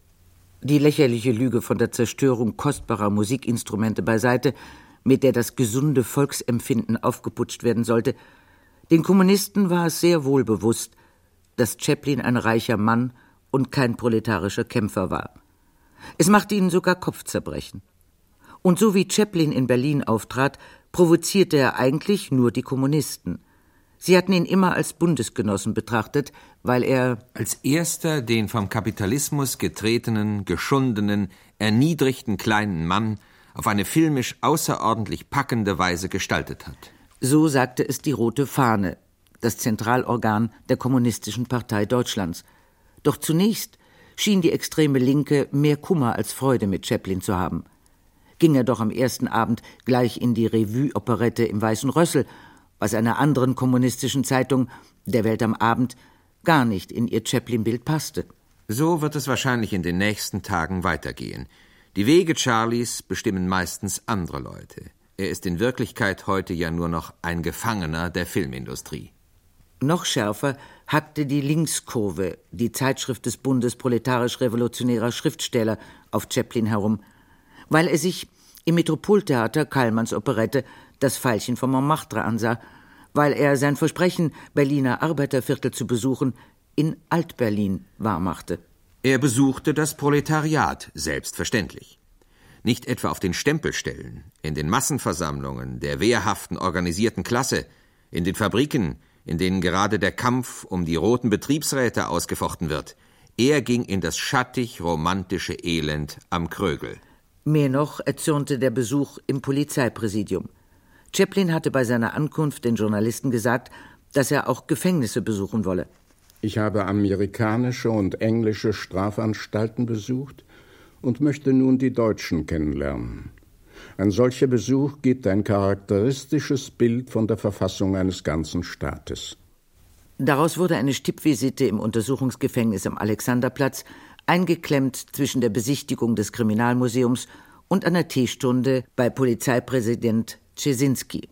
Die lächerliche Lüge von der Zerstörung kostbarer Musikinstrumente beiseite, mit der das gesunde Volksempfinden aufgeputscht werden sollte. Den Kommunisten war es sehr wohl bewusst, dass Chaplin ein reicher Mann und kein proletarischer Kämpfer war. Es machte ihnen sogar Kopfzerbrechen. Und so wie Chaplin in Berlin auftrat, provozierte er eigentlich nur die Kommunisten. Sie hatten ihn immer als Bundesgenossen betrachtet, weil er als erster den vom Kapitalismus getretenen, geschundenen, erniedrigten kleinen Mann auf eine filmisch außerordentlich packende Weise gestaltet hat. So sagte es die Rote Fahne, das Zentralorgan der Kommunistischen Partei Deutschlands. Doch zunächst schien die extreme Linke mehr Kummer als Freude mit Chaplin zu haben. Ging er doch am ersten Abend gleich in die Revue-Operette im Weißen Rössel, was einer anderen kommunistischen Zeitung, der Welt am Abend, gar nicht in ihr Chaplin-Bild passte. So wird es wahrscheinlich in den nächsten Tagen weitergehen. Die Wege Charlies bestimmen meistens andere Leute. Er ist in Wirklichkeit heute ja nur noch ein Gefangener der Filmindustrie. Noch schärfer hackte die Linkskurve, die Zeitschrift des Bundes proletarisch-revolutionärer Schriftsteller, auf Chaplin herum, weil er sich im Metropoltheater Kallmanns Operette Das Veilchen von Montmartre ansah, weil er sein Versprechen, Berliner Arbeiterviertel zu besuchen, in Alt-Berlin wahrmachte. Er besuchte das Proletariat, selbstverständlich. Nicht etwa auf den Stempelstellen, in den Massenversammlungen der wehrhaften organisierten Klasse, in den Fabriken, in denen gerade der Kampf um die roten Betriebsräte ausgefochten wird. Er ging in das schattig-romantische Elend am Krögel. Mehr noch erzürnte der Besuch im Polizeipräsidium. Chaplin hatte bei seiner Ankunft den Journalisten gesagt, dass er auch Gefängnisse besuchen wolle. Ich habe amerikanische und englische Strafanstalten besucht und möchte nun die deutschen kennenlernen. Ein solcher Besuch gibt ein charakteristisches Bild von der Verfassung eines ganzen Staates. Daraus wurde eine Stippvisite im Untersuchungsgefängnis am Alexanderplatz, eingeklemmt zwischen der Besichtigung des Kriminalmuseums und einer Teestunde bei Polizeipräsident Czesinski.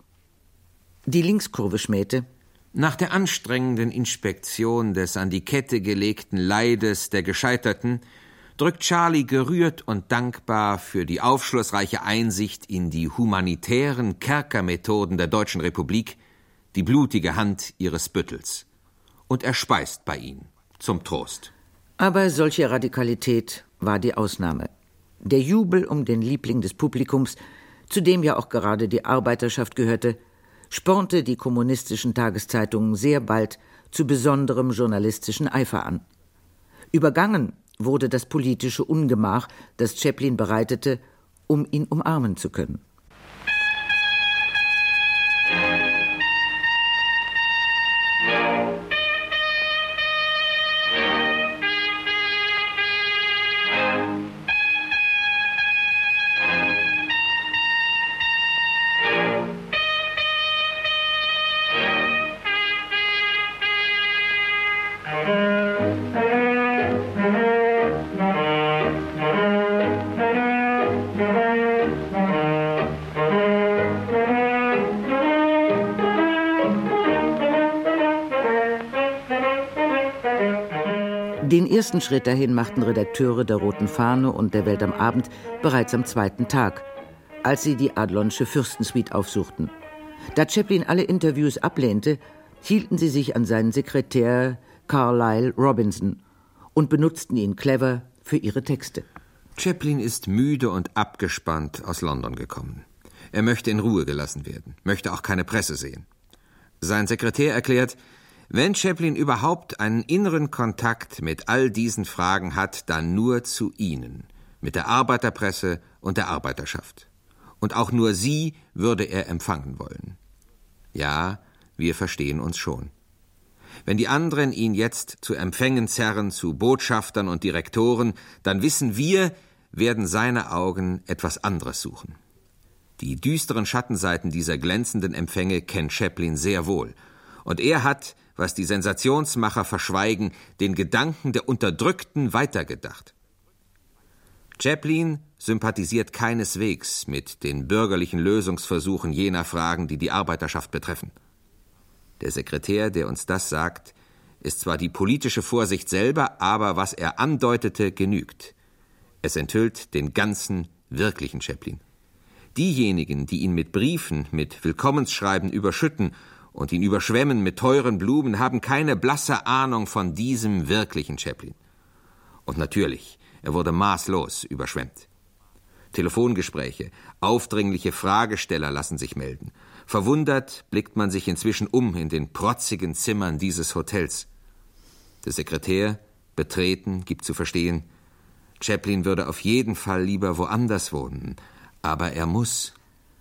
Die Linkskurve schmähte: Nach der anstrengenden Inspektion des an die Kette gelegten Leides der Gescheiterten drückt Charlie gerührt und dankbar für die aufschlussreiche Einsicht in die humanitären Kerkermethoden der Deutschen Republik die blutige Hand ihres Büttels. Und er speist bei ihnen, zum Trost. Aber solche Radikalität war die Ausnahme. Der Jubel um den Liebling des Publikums, zu dem ja auch gerade die Arbeiterschaft gehörte, spornte die kommunistischen Tageszeitungen sehr bald zu besonderem journalistischen Eifer an. Übergangen wurde das politische Ungemach, das Chaplin bereitete, um ihn umarmen zu können. Den ersten Schritt dahin machten Redakteure der Roten Fahne und der Welt am Abend bereits am zweiten Tag, als sie die Adlonsche Fürstensuite aufsuchten. Da Chaplin alle Interviews ablehnte, hielten sie sich an seinen Sekretär Carlyle Robinson und benutzten ihn clever für ihre Texte. Chaplin ist müde und abgespannt aus London gekommen. Er möchte in Ruhe gelassen werden, möchte auch keine Presse sehen. Sein Sekretär erklärt, wenn Chaplin überhaupt einen inneren Kontakt mit all diesen Fragen hat, dann nur zu Ihnen, mit der Arbeiterpresse und der Arbeiterschaft. Und auch nur Sie würde er empfangen wollen. Ja, wir verstehen uns schon. Wenn die anderen ihn jetzt zu Empfängen zerren, zu Botschaftern und Direktoren, dann wissen wir, werden seine Augen etwas anderes suchen. Die düsteren Schattenseiten dieser glänzenden Empfänge kennt Chaplin sehr wohl. Und er hat, was die Sensationsmacher verschweigen, den Gedanken der Unterdrückten weitergedacht. Chaplin sympathisiert keineswegs mit den bürgerlichen Lösungsversuchen jener Fragen, die die Arbeiterschaft betreffen. Der Sekretär, der uns das sagt, ist zwar die politische Vorsicht selber, aber was er andeutete, genügt. Es enthüllt den ganzen, wirklichen Chaplin. Diejenigen, die ihn mit Briefen, mit Willkommensschreiben überschütten und ihn überschwemmen mit teuren Blumen, haben keine blasse Ahnung von diesem wirklichen Chaplin. Und natürlich, er wurde maßlos überschwemmt. Telefongespräche, aufdringliche Fragesteller lassen sich melden. Verwundert blickt man sich inzwischen um in den protzigen Zimmern dieses Hotels. Der Sekretär, betreten, gibt zu verstehen, Chaplin würde auf jeden Fall lieber woanders wohnen, aber er muss.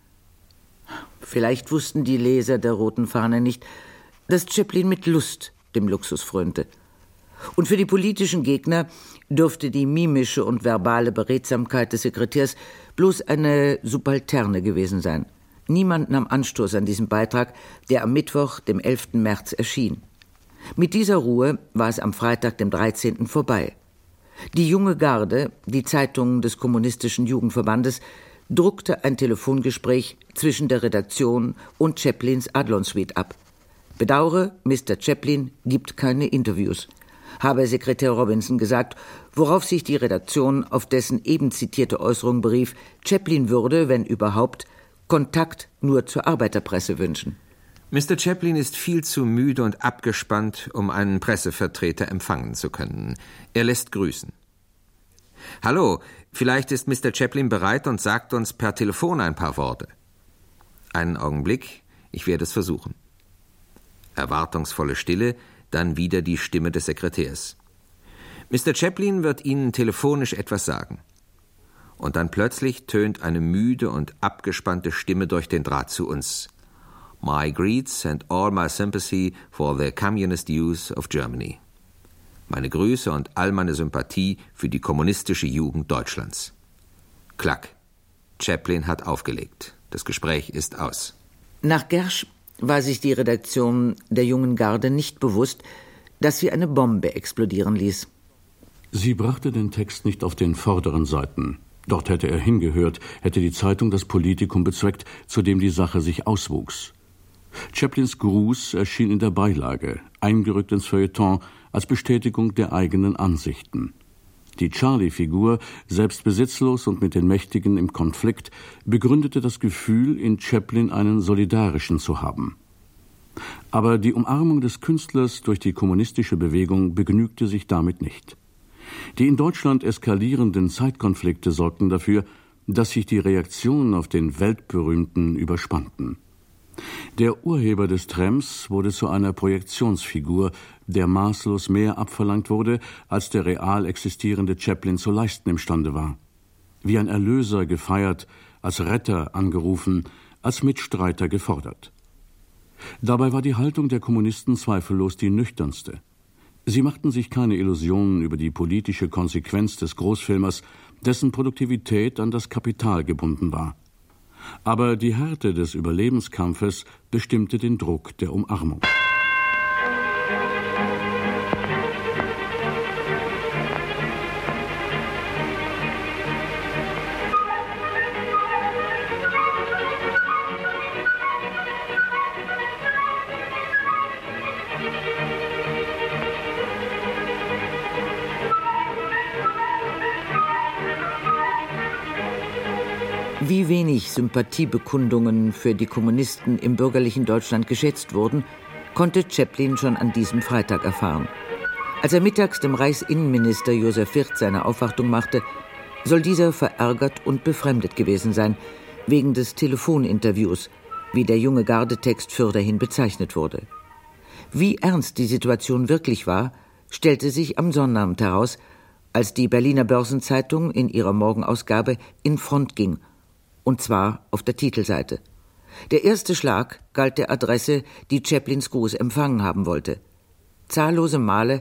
Vielleicht wussten die Leser der Roten Fahne nicht, dass Chaplin mit Lust dem Luxus frönte. Und für die politischen Gegner dürfte die mimische und verbale Beredsamkeit des Sekretärs bloß eine Subalterne gewesen sein. Niemand nahm Anstoß an diesem Beitrag, der am Mittwoch, dem elften März, erschien. Mit dieser Ruhe war es am Freitag, dem dreizehnten vorbei. Die Junge Garde, die Zeitung des Kommunistischen Jugendverbandes, druckte ein Telefongespräch zwischen der Redaktion und Chaplins Adlon-Suite ab. Bedauere, Mister Chaplin gibt keine Interviews, habe Sekretär Robinson gesagt, worauf sich die Redaktion auf dessen eben zitierte Äußerung berief, Chaplin würde, wenn überhaupt, Kontakt nur zur Arbeiterpresse wünschen. Mister Chaplin ist viel zu müde und abgespannt, um einen Pressevertreter empfangen zu können. Er lässt grüßen. »Hallo, vielleicht ist Mister Chaplin bereit und sagt uns per Telefon ein paar Worte.« »Einen Augenblick, ich werde es versuchen.« Erwartungsvolle Stille, dann wieder die Stimme des Sekretärs. »Mister Chaplin wird Ihnen telefonisch etwas sagen.« Und dann plötzlich tönt eine müde und abgespannte Stimme durch den Draht zu uns. »My greets and all my sympathy for the Communist Youth of Germany.« Meine Grüße und all meine Sympathie für die kommunistische Jugend Deutschlands. Klack. Chaplin hat aufgelegt. Das Gespräch ist aus. Nach Gersch war sich die Redaktion der Jungen Garde nicht bewusst, dass sie eine Bombe explodieren ließ. Sie brachte den Text nicht auf den vorderen Seiten. Dort hätte er hingehört, hätte die Zeitung das Politikum bezweckt, zu dem die Sache sich auswuchs. Chaplins Gruß erschien in der Beilage, eingerückt ins Feuilleton, als Bestätigung der eigenen Ansichten. Die Charlie-Figur, selbst besitzlos und mit den Mächtigen im Konflikt, begründete das Gefühl, in Chaplin einen Solidarischen zu haben. Aber die Umarmung des Künstlers durch die kommunistische Bewegung begnügte sich damit nicht. Die in Deutschland eskalierenden Zeitkonflikte sorgten dafür, dass sich die Reaktionen auf den Weltberühmten überspannten. Der Urheber des Trams wurde zu einer Projektionsfigur, der maßlos mehr abverlangt wurde, als der real existierende Chaplin zu leisten imstande war. Wie ein Erlöser gefeiert, als Retter angerufen, als Mitstreiter gefordert. Dabei war die Haltung der Kommunisten zweifellos die nüchternste. Sie machten sich keine Illusionen über die politische Konsequenz des Großfilmers, dessen Produktivität an das Kapital gebunden war. Aber die Härte des Überlebenskampfes bestimmte den Druck der Umarmung. Wie wenig Sympathiebekundungen für die Kommunisten im bürgerlichen Deutschland geschätzt wurden, konnte Chaplin schon an diesem Freitag erfahren. Als er mittags dem Reichsinnenminister Josef Wirth seine Aufwartung machte, soll dieser verärgert und befremdet gewesen sein, wegen des Telefoninterviews, wie der Junge Garde-Text fürderhin bezeichnet wurde. Wie ernst die Situation wirklich war, stellte sich am Sonnabend heraus, als die Berliner Börsenzeitung in ihrer Morgenausgabe in Front ging, und zwar auf der Titelseite. Der erste Schlag galt der Adresse, die Chaplins Gruß empfangen haben wollte. Zahllose Male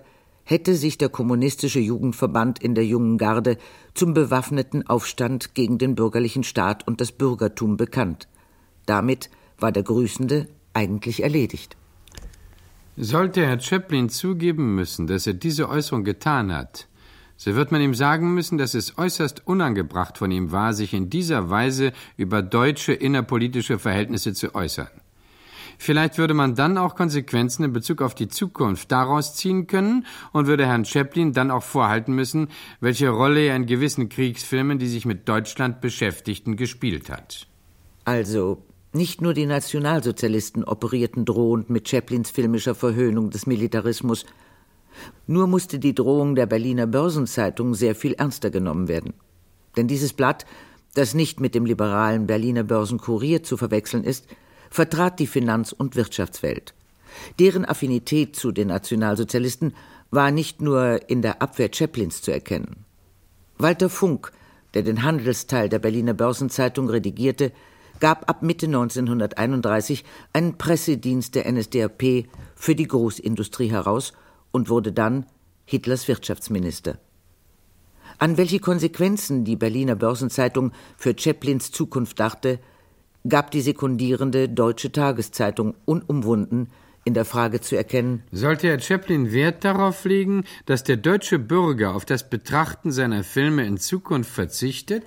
hätte sich der kommunistische Jugendverband in der Jungen Garde zum bewaffneten Aufstand gegen den bürgerlichen Staat und das Bürgertum bekannt. Damit war der Grüßende eigentlich erledigt. Sollte Herr Chaplin zugeben müssen, dass er diese Äußerung getan hat, so wird man ihm sagen müssen, dass es äußerst unangebracht von ihm war, sich in dieser Weise über deutsche innerpolitische Verhältnisse zu äußern. Vielleicht würde man dann auch Konsequenzen in Bezug auf die Zukunft daraus ziehen können und würde Herrn Chaplin dann auch vorhalten müssen, welche Rolle er in gewissen Kriegsfilmen, die sich mit Deutschland beschäftigten, gespielt hat. Also, nicht nur die Nationalsozialisten operierten drohend mit Chaplins filmischer Verhöhnung des Militarismus. Nur musste die Drohung der Berliner Börsenzeitung sehr viel ernster genommen werden. Denn dieses Blatt, das nicht mit dem liberalen Berliner Börsenkurier zu verwechseln ist, vertrat die Finanz- und Wirtschaftswelt. Deren Affinität zu den Nationalsozialisten war nicht nur in der Abwehr Chaplins zu erkennen. Walter Funk, der den Handelsteil der Berliner Börsenzeitung redigierte, gab ab Mitte neunzehnhunderteinunddreißig einen Pressedienst der N S D A P für die Großindustrie heraus und wurde dann Hitlers Wirtschaftsminister. An welche Konsequenzen die Berliner Börsenzeitung für Chaplins Zukunft dachte, gab die sekundierende Deutsche Tageszeitung unumwunden in der Frage zu erkennen: Sollte Herr Chaplin Wert darauf legen, dass der deutsche Bürger auf das Betrachten seiner Filme in Zukunft verzichtet?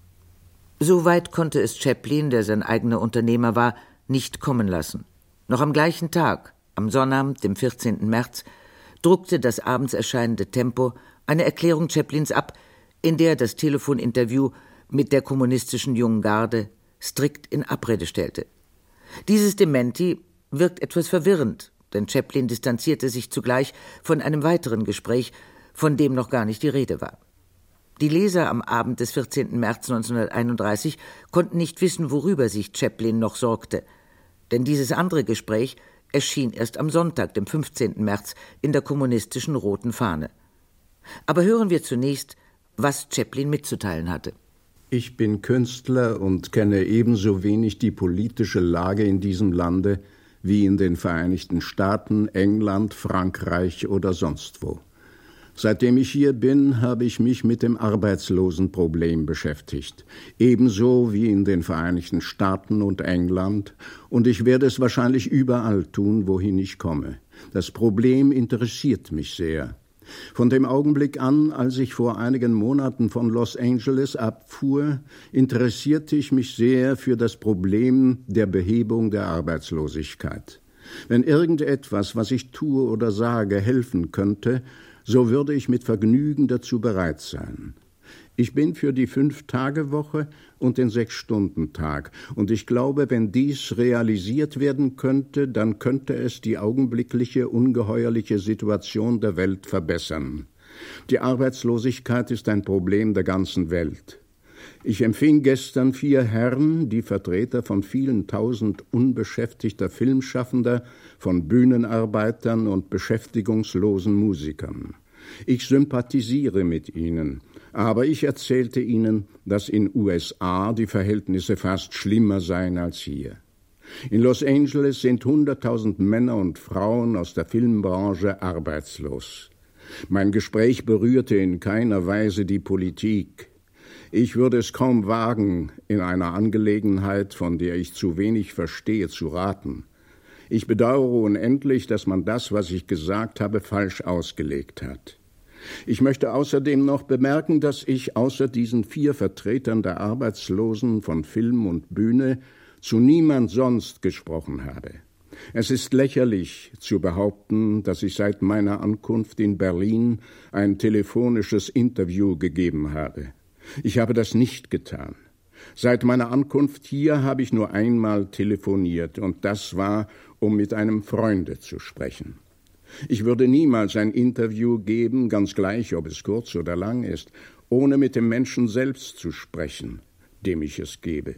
Soweit konnte es Chaplin, der sein eigener Unternehmer war, nicht kommen lassen. Noch am gleichen Tag, am Sonnabend, dem vierzehnten März, druckte das abends erscheinende Tempo eine Erklärung Chaplins ab, in der er das Telefoninterview mit der kommunistischen Jungen Garde strikt in Abrede stellte. Dieses Dementi wirkt etwas verwirrend, denn Chaplin distanzierte sich zugleich von einem weiteren Gespräch, von dem noch gar nicht die Rede war. Die Leser am Abend des vierzehnten März neunzehnhunderteinunddreißig konnten nicht wissen, worüber sich Chaplin noch sorgte, denn dieses andere Gespräch erschien erst am Sonntag, dem fünfzehnten März, in der kommunistischen Roten Fahne. Aber hören wir zunächst, was Chaplin mitzuteilen hatte. Ich bin Künstler und kenne ebenso wenig die politische Lage in diesem Lande wie in den Vereinigten Staaten, England, Frankreich oder sonst wo. Seitdem ich hier bin, habe ich mich mit dem Arbeitslosenproblem beschäftigt, ebenso wie in den Vereinigten Staaten und England, und ich werde es wahrscheinlich überall tun, wohin ich komme. Das Problem interessiert mich sehr. Von dem Augenblick an, als ich vor einigen Monaten von Los Angeles abfuhr, interessierte ich mich sehr für das Problem der Behebung der Arbeitslosigkeit. Wenn irgendetwas, was ich tue oder sage, helfen könnte, so würde ich mit Vergnügen dazu bereit sein. Ich bin für die Fünf-Tage-Woche und den Sechs-Stunden-Tag, und ich glaube, wenn dies realisiert werden könnte, dann könnte es die augenblickliche, ungeheuerliche Situation der Welt verbessern. Die Arbeitslosigkeit ist ein Problem der ganzen Welt. Ich empfing gestern vier Herren, die Vertreter von vielen tausend unbeschäftigter Filmschaffender, von Bühnenarbeitern und beschäftigungslosen Musikern. Ich sympathisiere mit ihnen, aber ich erzählte ihnen, dass in U S A die Verhältnisse fast schlimmer seien als hier. In Los Angeles sind hunderttausend Männer und Frauen aus der Filmbranche arbeitslos. Mein Gespräch berührte in keiner Weise die Politik. Ich würde es kaum wagen, in einer Angelegenheit, von der ich zu wenig verstehe, zu raten. Ich bedauere unendlich, dass man das, was ich gesagt habe, falsch ausgelegt hat. Ich möchte außerdem noch bemerken, dass ich außer diesen vier Vertretern der Arbeitslosen von Film und Bühne zu niemand sonst gesprochen habe. Es ist lächerlich zu behaupten, dass ich seit meiner Ankunft in Berlin ein telefonisches Interview gegeben habe. Ich habe das nicht getan. Seit meiner Ankunft hier habe ich nur einmal telefoniert, und das war, um mit einem Freunde zu sprechen. Ich würde niemals ein Interview geben, ganz gleich, ob es kurz oder lang ist, ohne mit dem Menschen selbst zu sprechen, dem ich es gebe.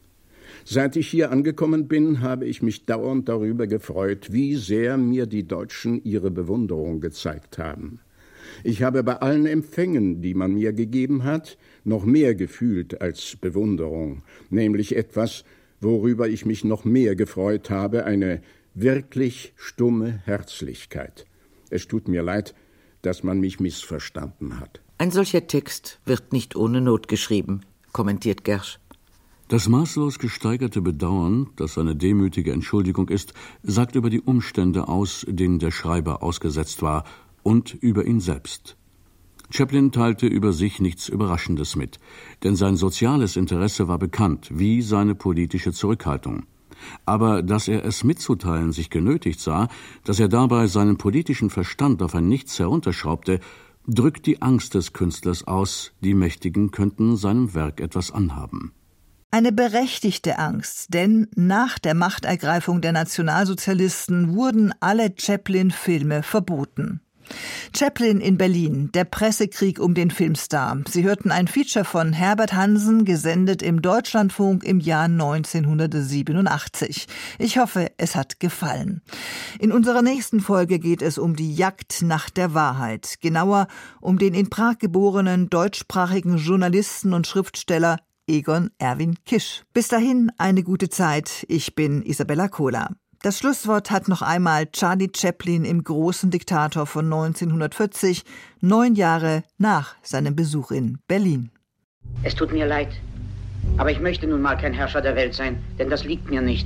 Seit ich hier angekommen bin, habe ich mich dauernd darüber gefreut, wie sehr mir die Deutschen ihre Bewunderung gezeigt haben. Ich habe bei allen Empfängen, die man mir gegeben hat, noch mehr gefühlt als Bewunderung, nämlich etwas, worüber ich mich noch mehr gefreut habe, eine wirklich stumme Herzlichkeit. Es tut mir leid, dass man mich missverstanden hat. Ein solcher Text wird nicht ohne Not geschrieben, kommentiert Gersch. Das maßlos gesteigerte Bedauern, das eine demütige Entschuldigung ist, sagt über die Umstände aus, denen der Schreiber ausgesetzt war, und über ihn selbst. Chaplin teilte über sich nichts Überraschendes mit, denn sein soziales Interesse war bekannt, wie seine politische Zurückhaltung. Aber dass er es mitzuteilen sich genötigt sah, dass er dabei seinen politischen Verstand auf ein Nichts herunterschraubte, drückt die Angst des Künstlers aus, die Mächtigen könnten seinem Werk etwas anhaben. Eine berechtigte Angst, denn nach der Machtergreifung der Nationalsozialisten wurden alle Chaplin-Filme verboten. Chaplin in Berlin, der Pressekrieg um den Filmstar. Sie hörten ein Feature von Herbert Hansen, gesendet im Deutschlandfunk im Jahr neunzehnhundertsiebenundachtzig. Ich hoffe, es hat gefallen. In unserer nächsten Folge geht es um die Jagd nach der Wahrheit. Genauer um den in Prag geborenen deutschsprachigen Journalisten und Schriftsteller Egon Erwin Kisch. Bis dahin eine gute Zeit. Ich bin Isabella Kohler. Das Schlusswort hat noch einmal Charlie Chaplin im Großen Diktator von neunzehnhundertvierzig, neun Jahre nach seinem Besuch in Berlin. Es tut mir leid, aber ich möchte nun mal kein Herrscher der Welt sein, denn das liegt mir nicht.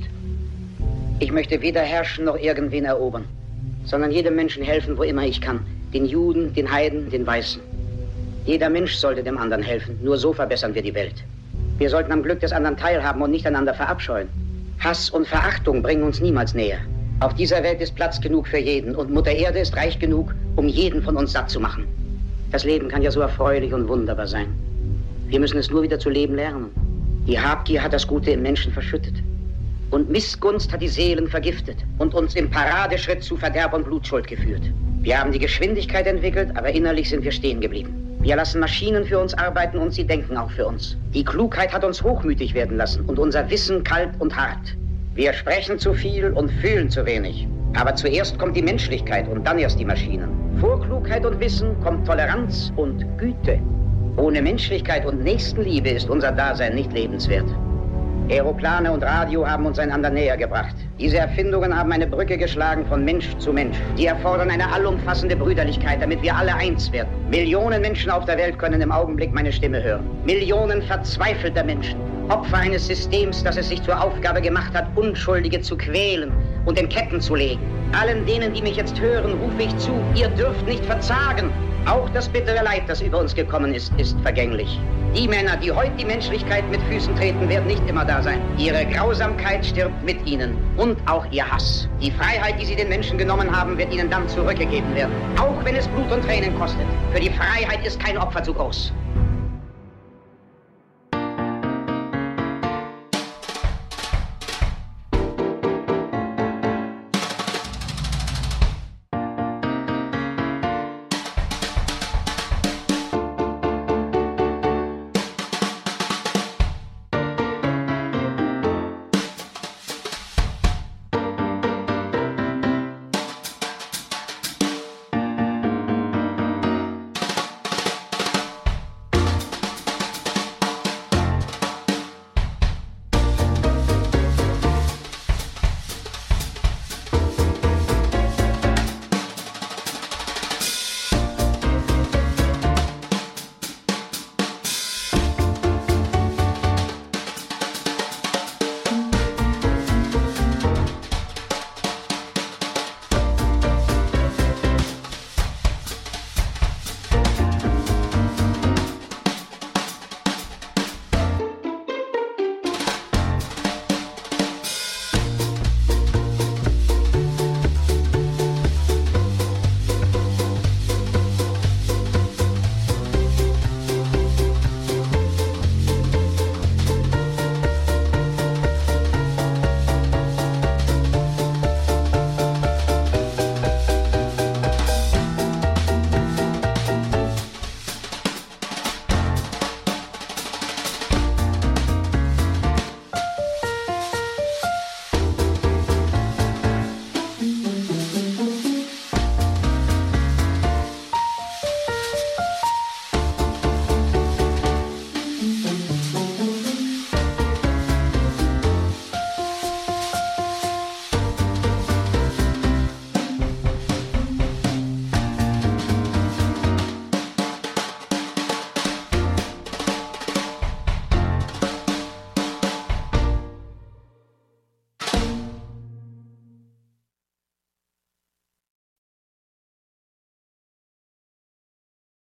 Ich möchte weder herrschen noch irgendwen erobern, sondern jedem Menschen helfen, wo immer ich kann. Den Juden, den Heiden, den Weißen. Jeder Mensch sollte dem anderen helfen, nur so verbessern wir die Welt. Wir sollten am Glück des anderen teilhaben und nicht einander verabscheuen. Hass und Verachtung bringen uns niemals näher. Auf dieser Welt ist Platz genug für jeden und Mutter Erde ist reich genug, um jeden von uns satt zu machen. Das Leben kann ja so erfreulich und wunderbar sein. Wir müssen es nur wieder zu leben lernen. Die Habgier hat das Gute im Menschen verschüttet. Und Missgunst hat die Seelen vergiftet und uns im Paradeschritt zu Verderb und Blutschuld geführt. Wir haben die Geschwindigkeit entwickelt, aber innerlich sind wir stehen geblieben. Wir lassen Maschinen für uns arbeiten und sie denken auch für uns. Die Klugheit hat uns hochmütig werden lassen und unser Wissen kalt und hart. Wir sprechen zu viel und fühlen zu wenig. Aber zuerst kommt die Menschlichkeit und dann erst die Maschinen. Vor Klugheit und Wissen kommt Toleranz und Güte. Ohne Menschlichkeit und Nächstenliebe ist unser Dasein nicht lebenswert. Aeroplane und Radio haben uns einander näher gebracht. Diese Erfindungen haben eine Brücke geschlagen von Mensch zu Mensch. Die erfordern eine allumfassende Brüderlichkeit, damit wir alle eins werden. Millionen Menschen auf der Welt können im Augenblick meine Stimme hören. Millionen verzweifelter Menschen. Opfer eines Systems, das es sich zur Aufgabe gemacht hat, Unschuldige zu quälen und in Ketten zu legen. Allen denen, die mich jetzt hören, rufe ich zu, ihr dürft nicht verzagen. Auch das bittere Leid, das über uns gekommen ist, ist vergänglich. Die Männer, die heute die Menschlichkeit mit Füßen treten, werden nicht immer da sein. Ihre Grausamkeit stirbt mit ihnen und auch ihr Hass. Die Freiheit, die sie den Menschen genommen haben, wird ihnen dann zurückgegeben werden. Auch wenn es Blut und Tränen kostet. Für die Freiheit ist kein Opfer zu groß.